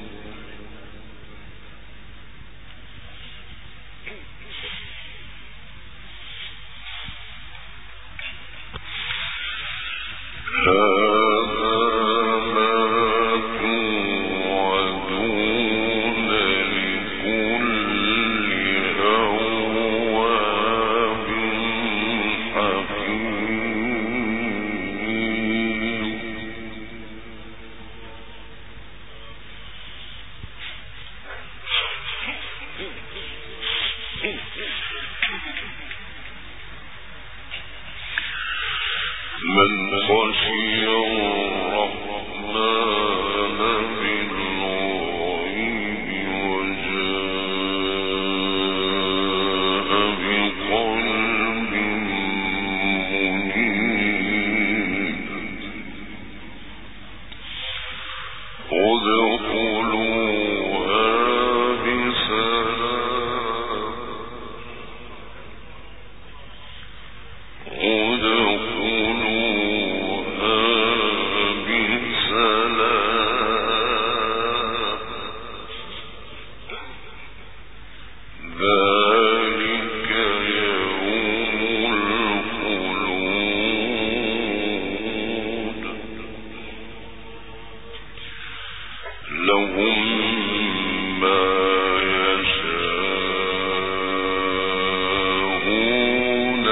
من خشي الرحمن بالغيب وجاء بقلب منيب ادخلوها بسلام ذلك يوم الخلود. لهم ما يشاءون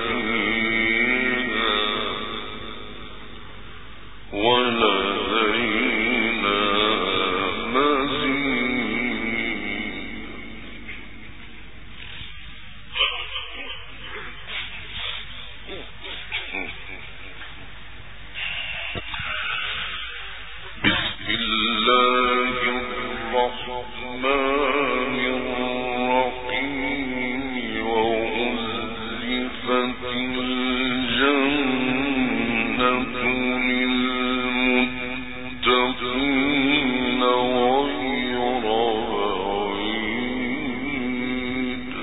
فيها ولدينا مزيد. بسم الله الرحمن الرحيم. وأزلفت الجنة للمتقين غير بعيد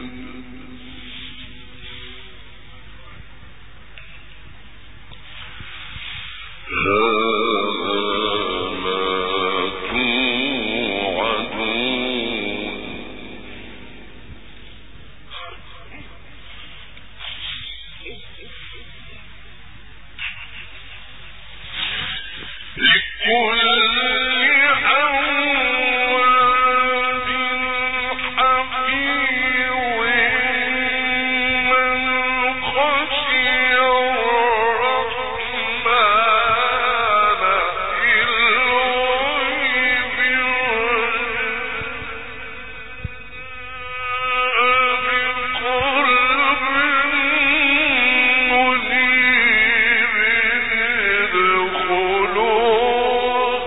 ادخلوها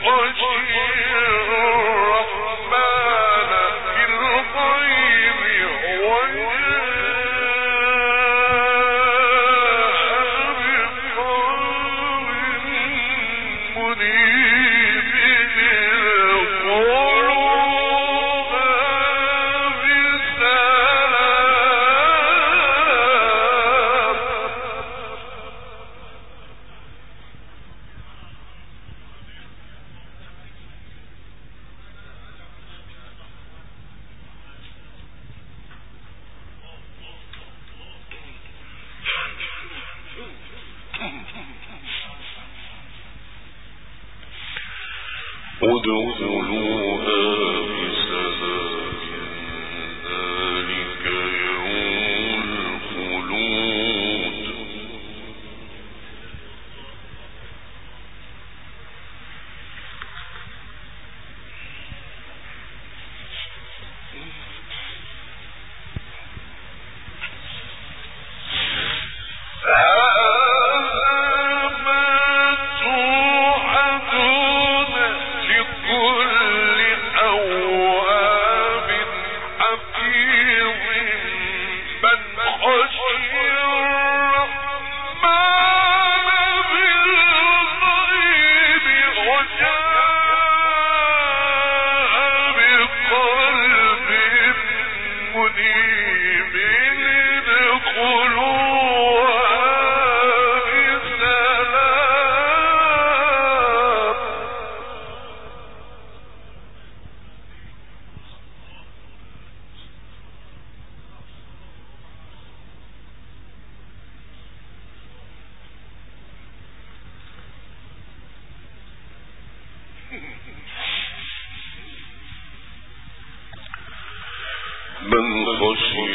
من خشي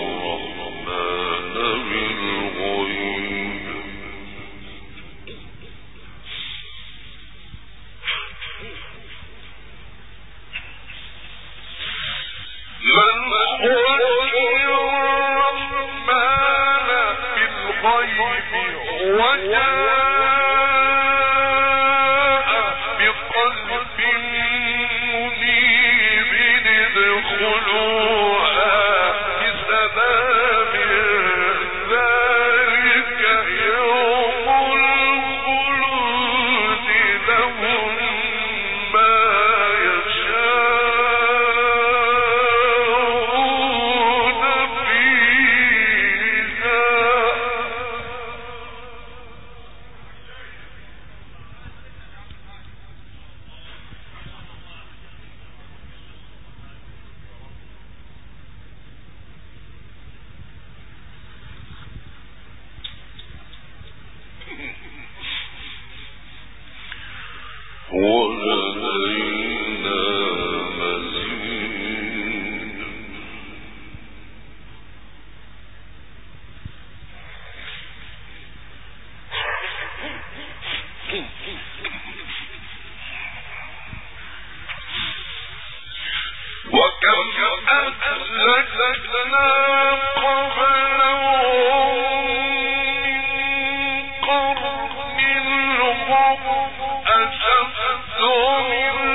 الرحمن بالغيب ولدينا مزيد وكم أهلكنا قبلهم من قرن هم أشد من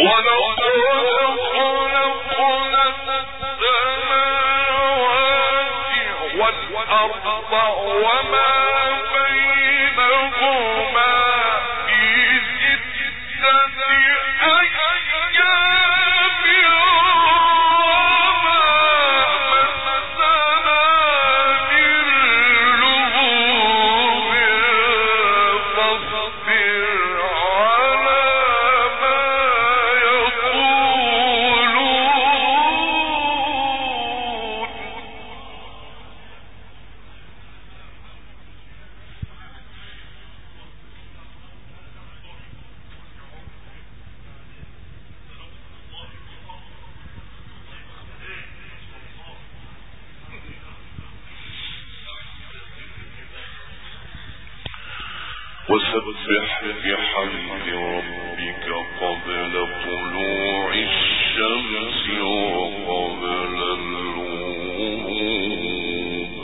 وسبح بحمد ربك قبل طلوع الشمس وقبل الغروب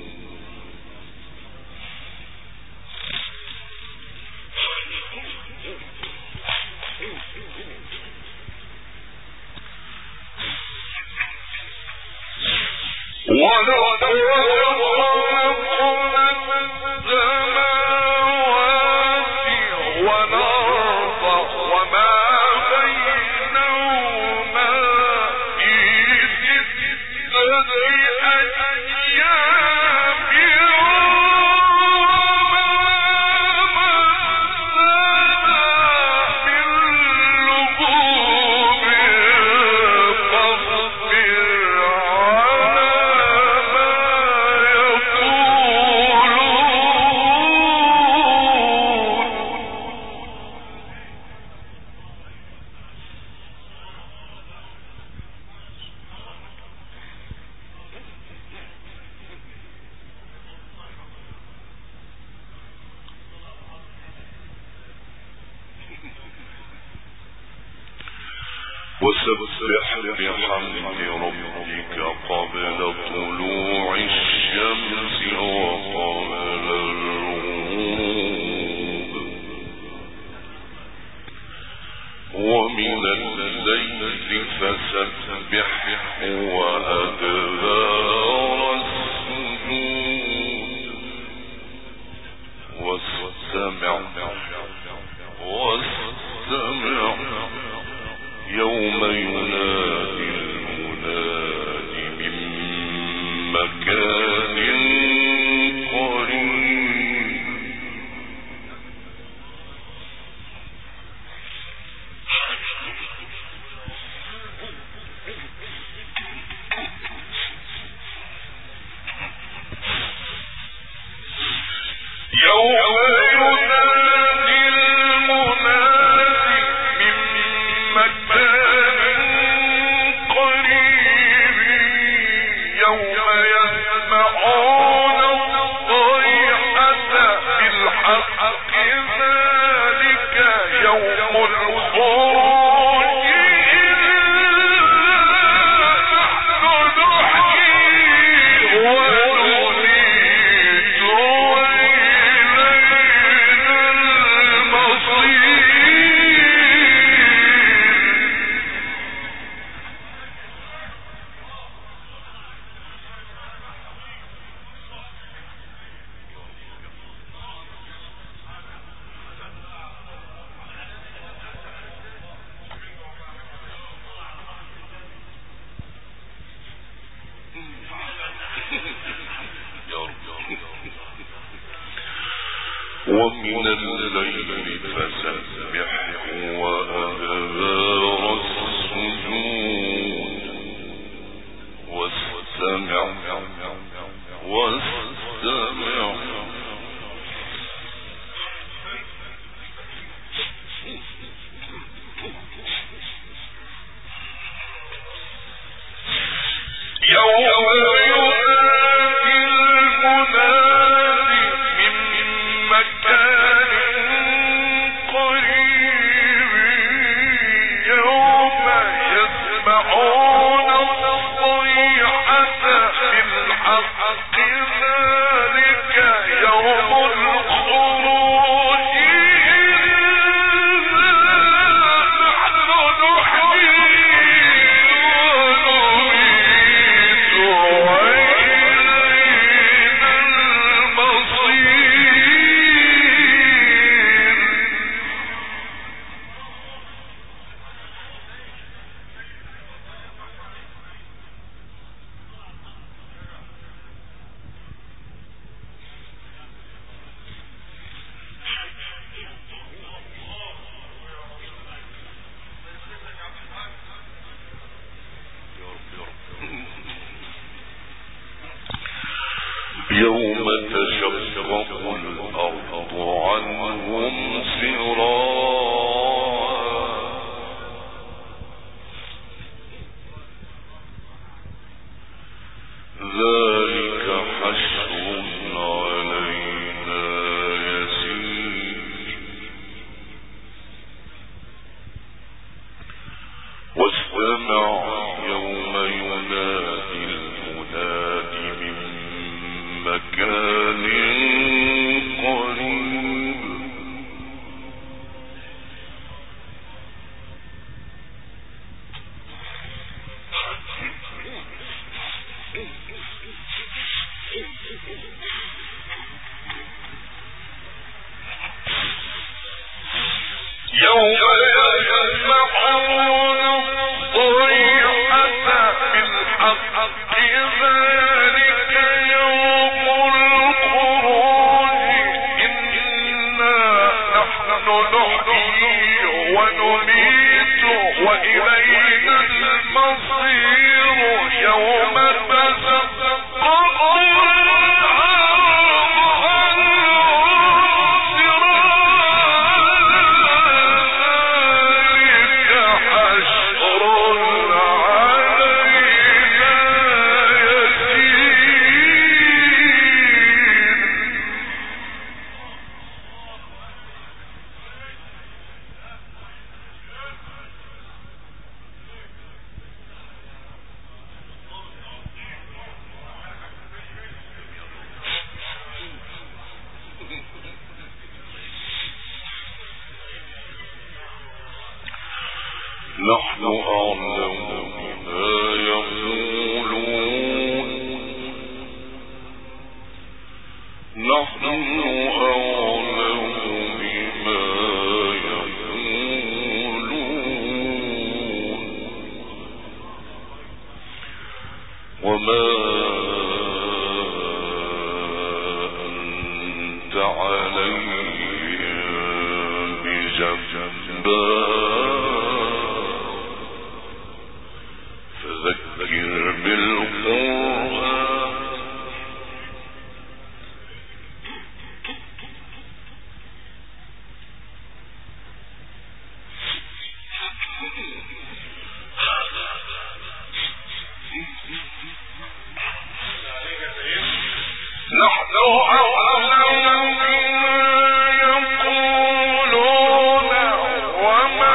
وسبح بحمد ربك قبل طلوع الشمس وقبل الغروب ومن الليل فسبحه وأدبار السجود واستمع يوم ينادي المنادي من مكان قريب ومن الليل فسبحه وأدبار السجود واستمع يوم تشقق الأرض عنهم سراعا ذلك حشر علينا يسير واستمع يوم ينادي المناد من مكان قريب يوم يسمعون الصيحة بالحق ذلك يوم الخروج إنا نحن نحيي ونميت وإلينا المصير يوم تشقق نحن أعلم بما يقولون نحن أعلم بما يقولون وما أنت عليهم بجبار فذكر بالقرآن نحن أعلم بما يقولون وما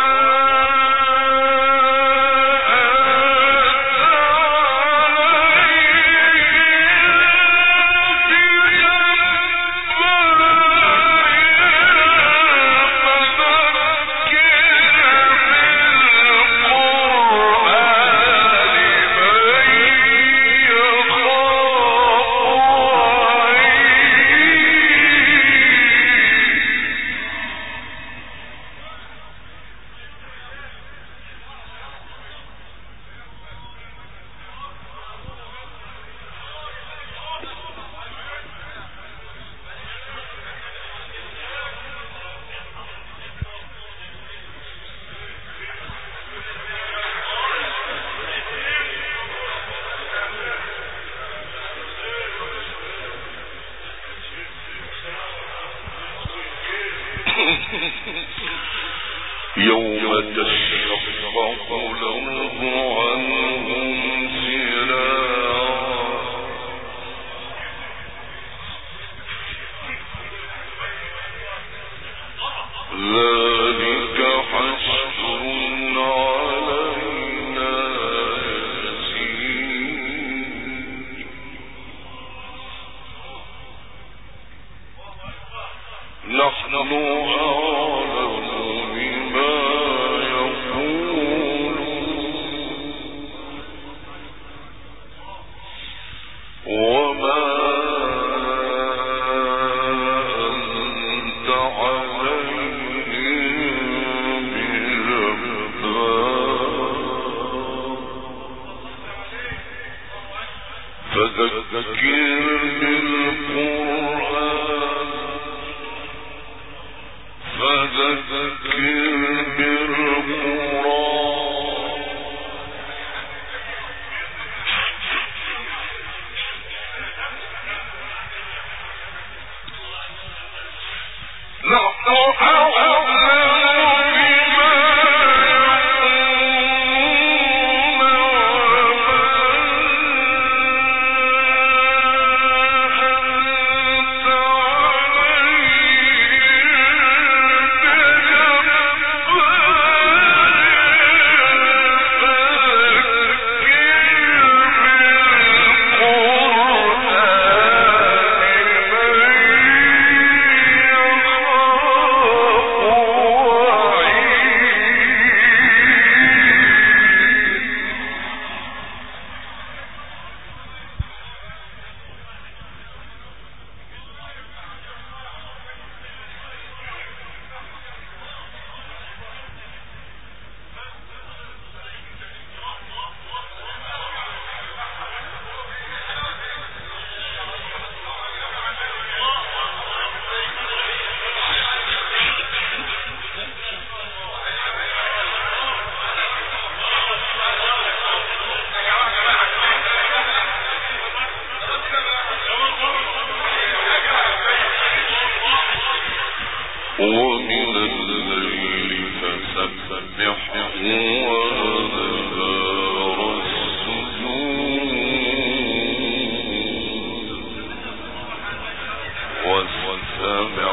يوم تشقق الأرض عنهم سراعا ذلك حشر علينا يسير نحن أعلم بما يقولون وما أنت عليهم بجبار فذكر بالقرآن فذكر بالقرآن ومن الليل فسبحه وأدبار السجود واستمع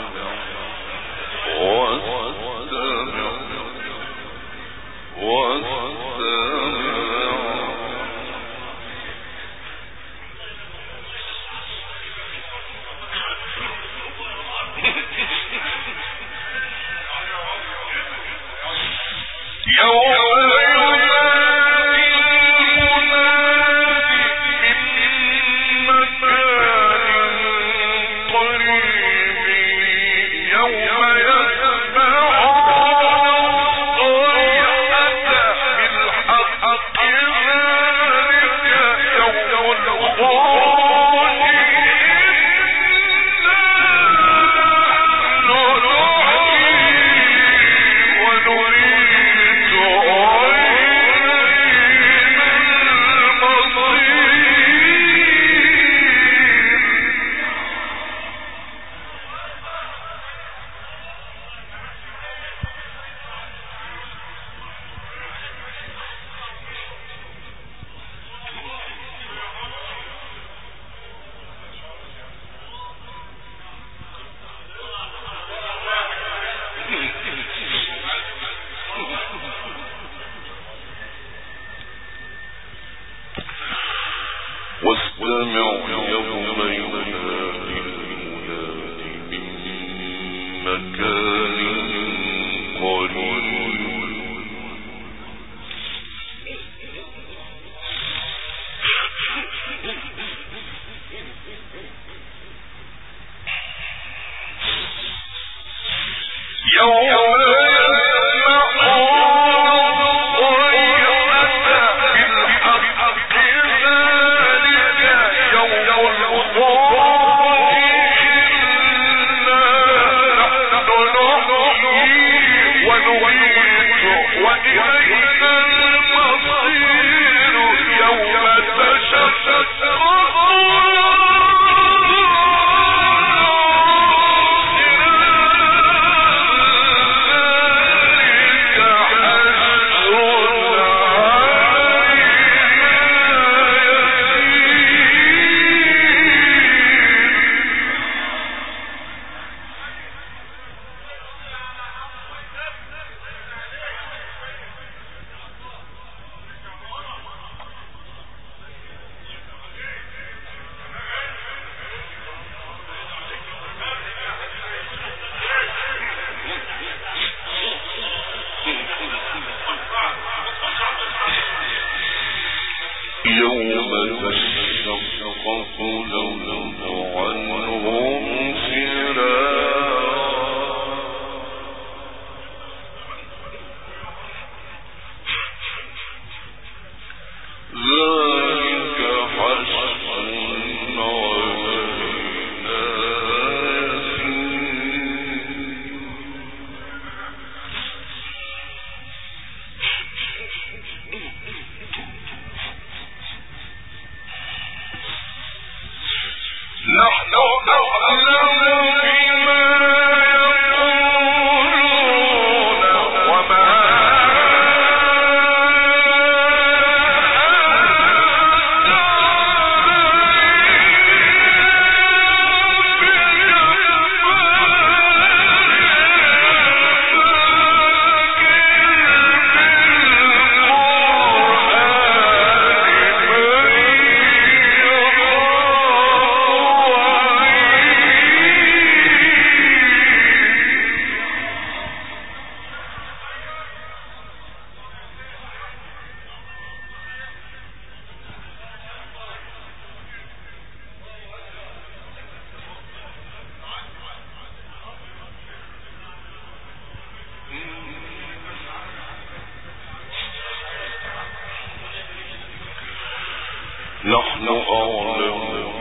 نحن أعلم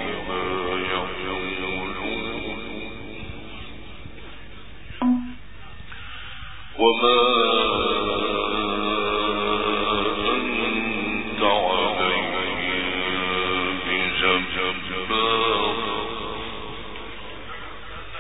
بما يقولون وما أنت عليهم بجبار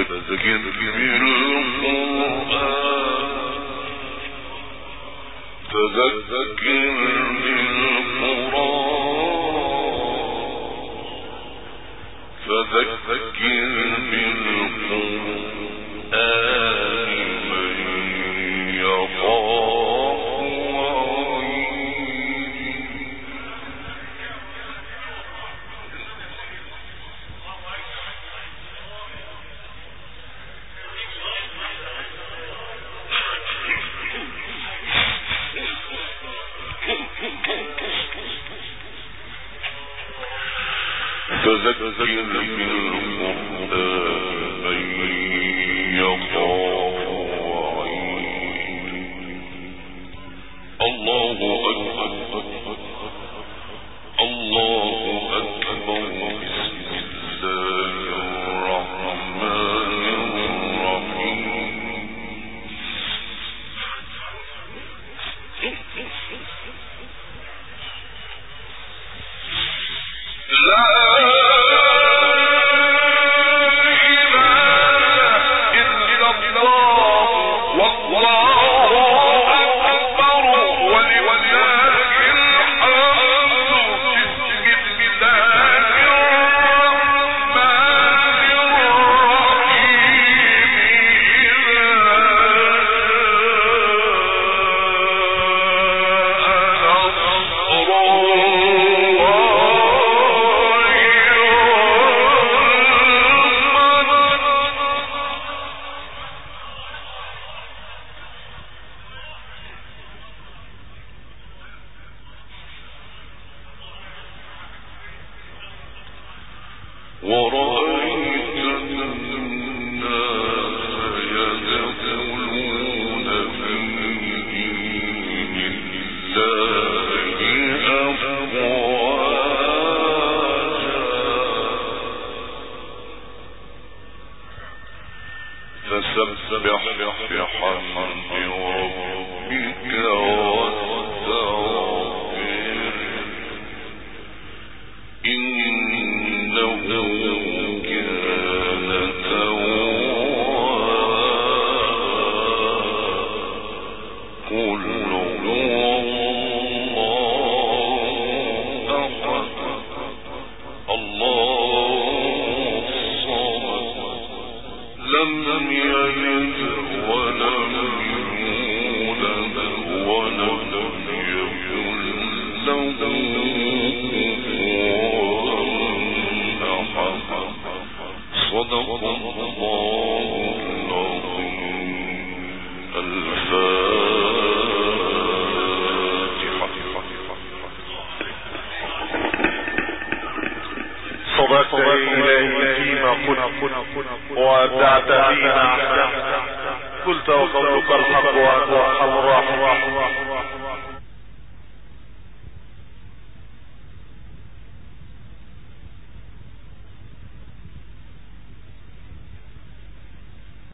وابدعت فينا قلت وقولك الحق وانت ارحم الراحمين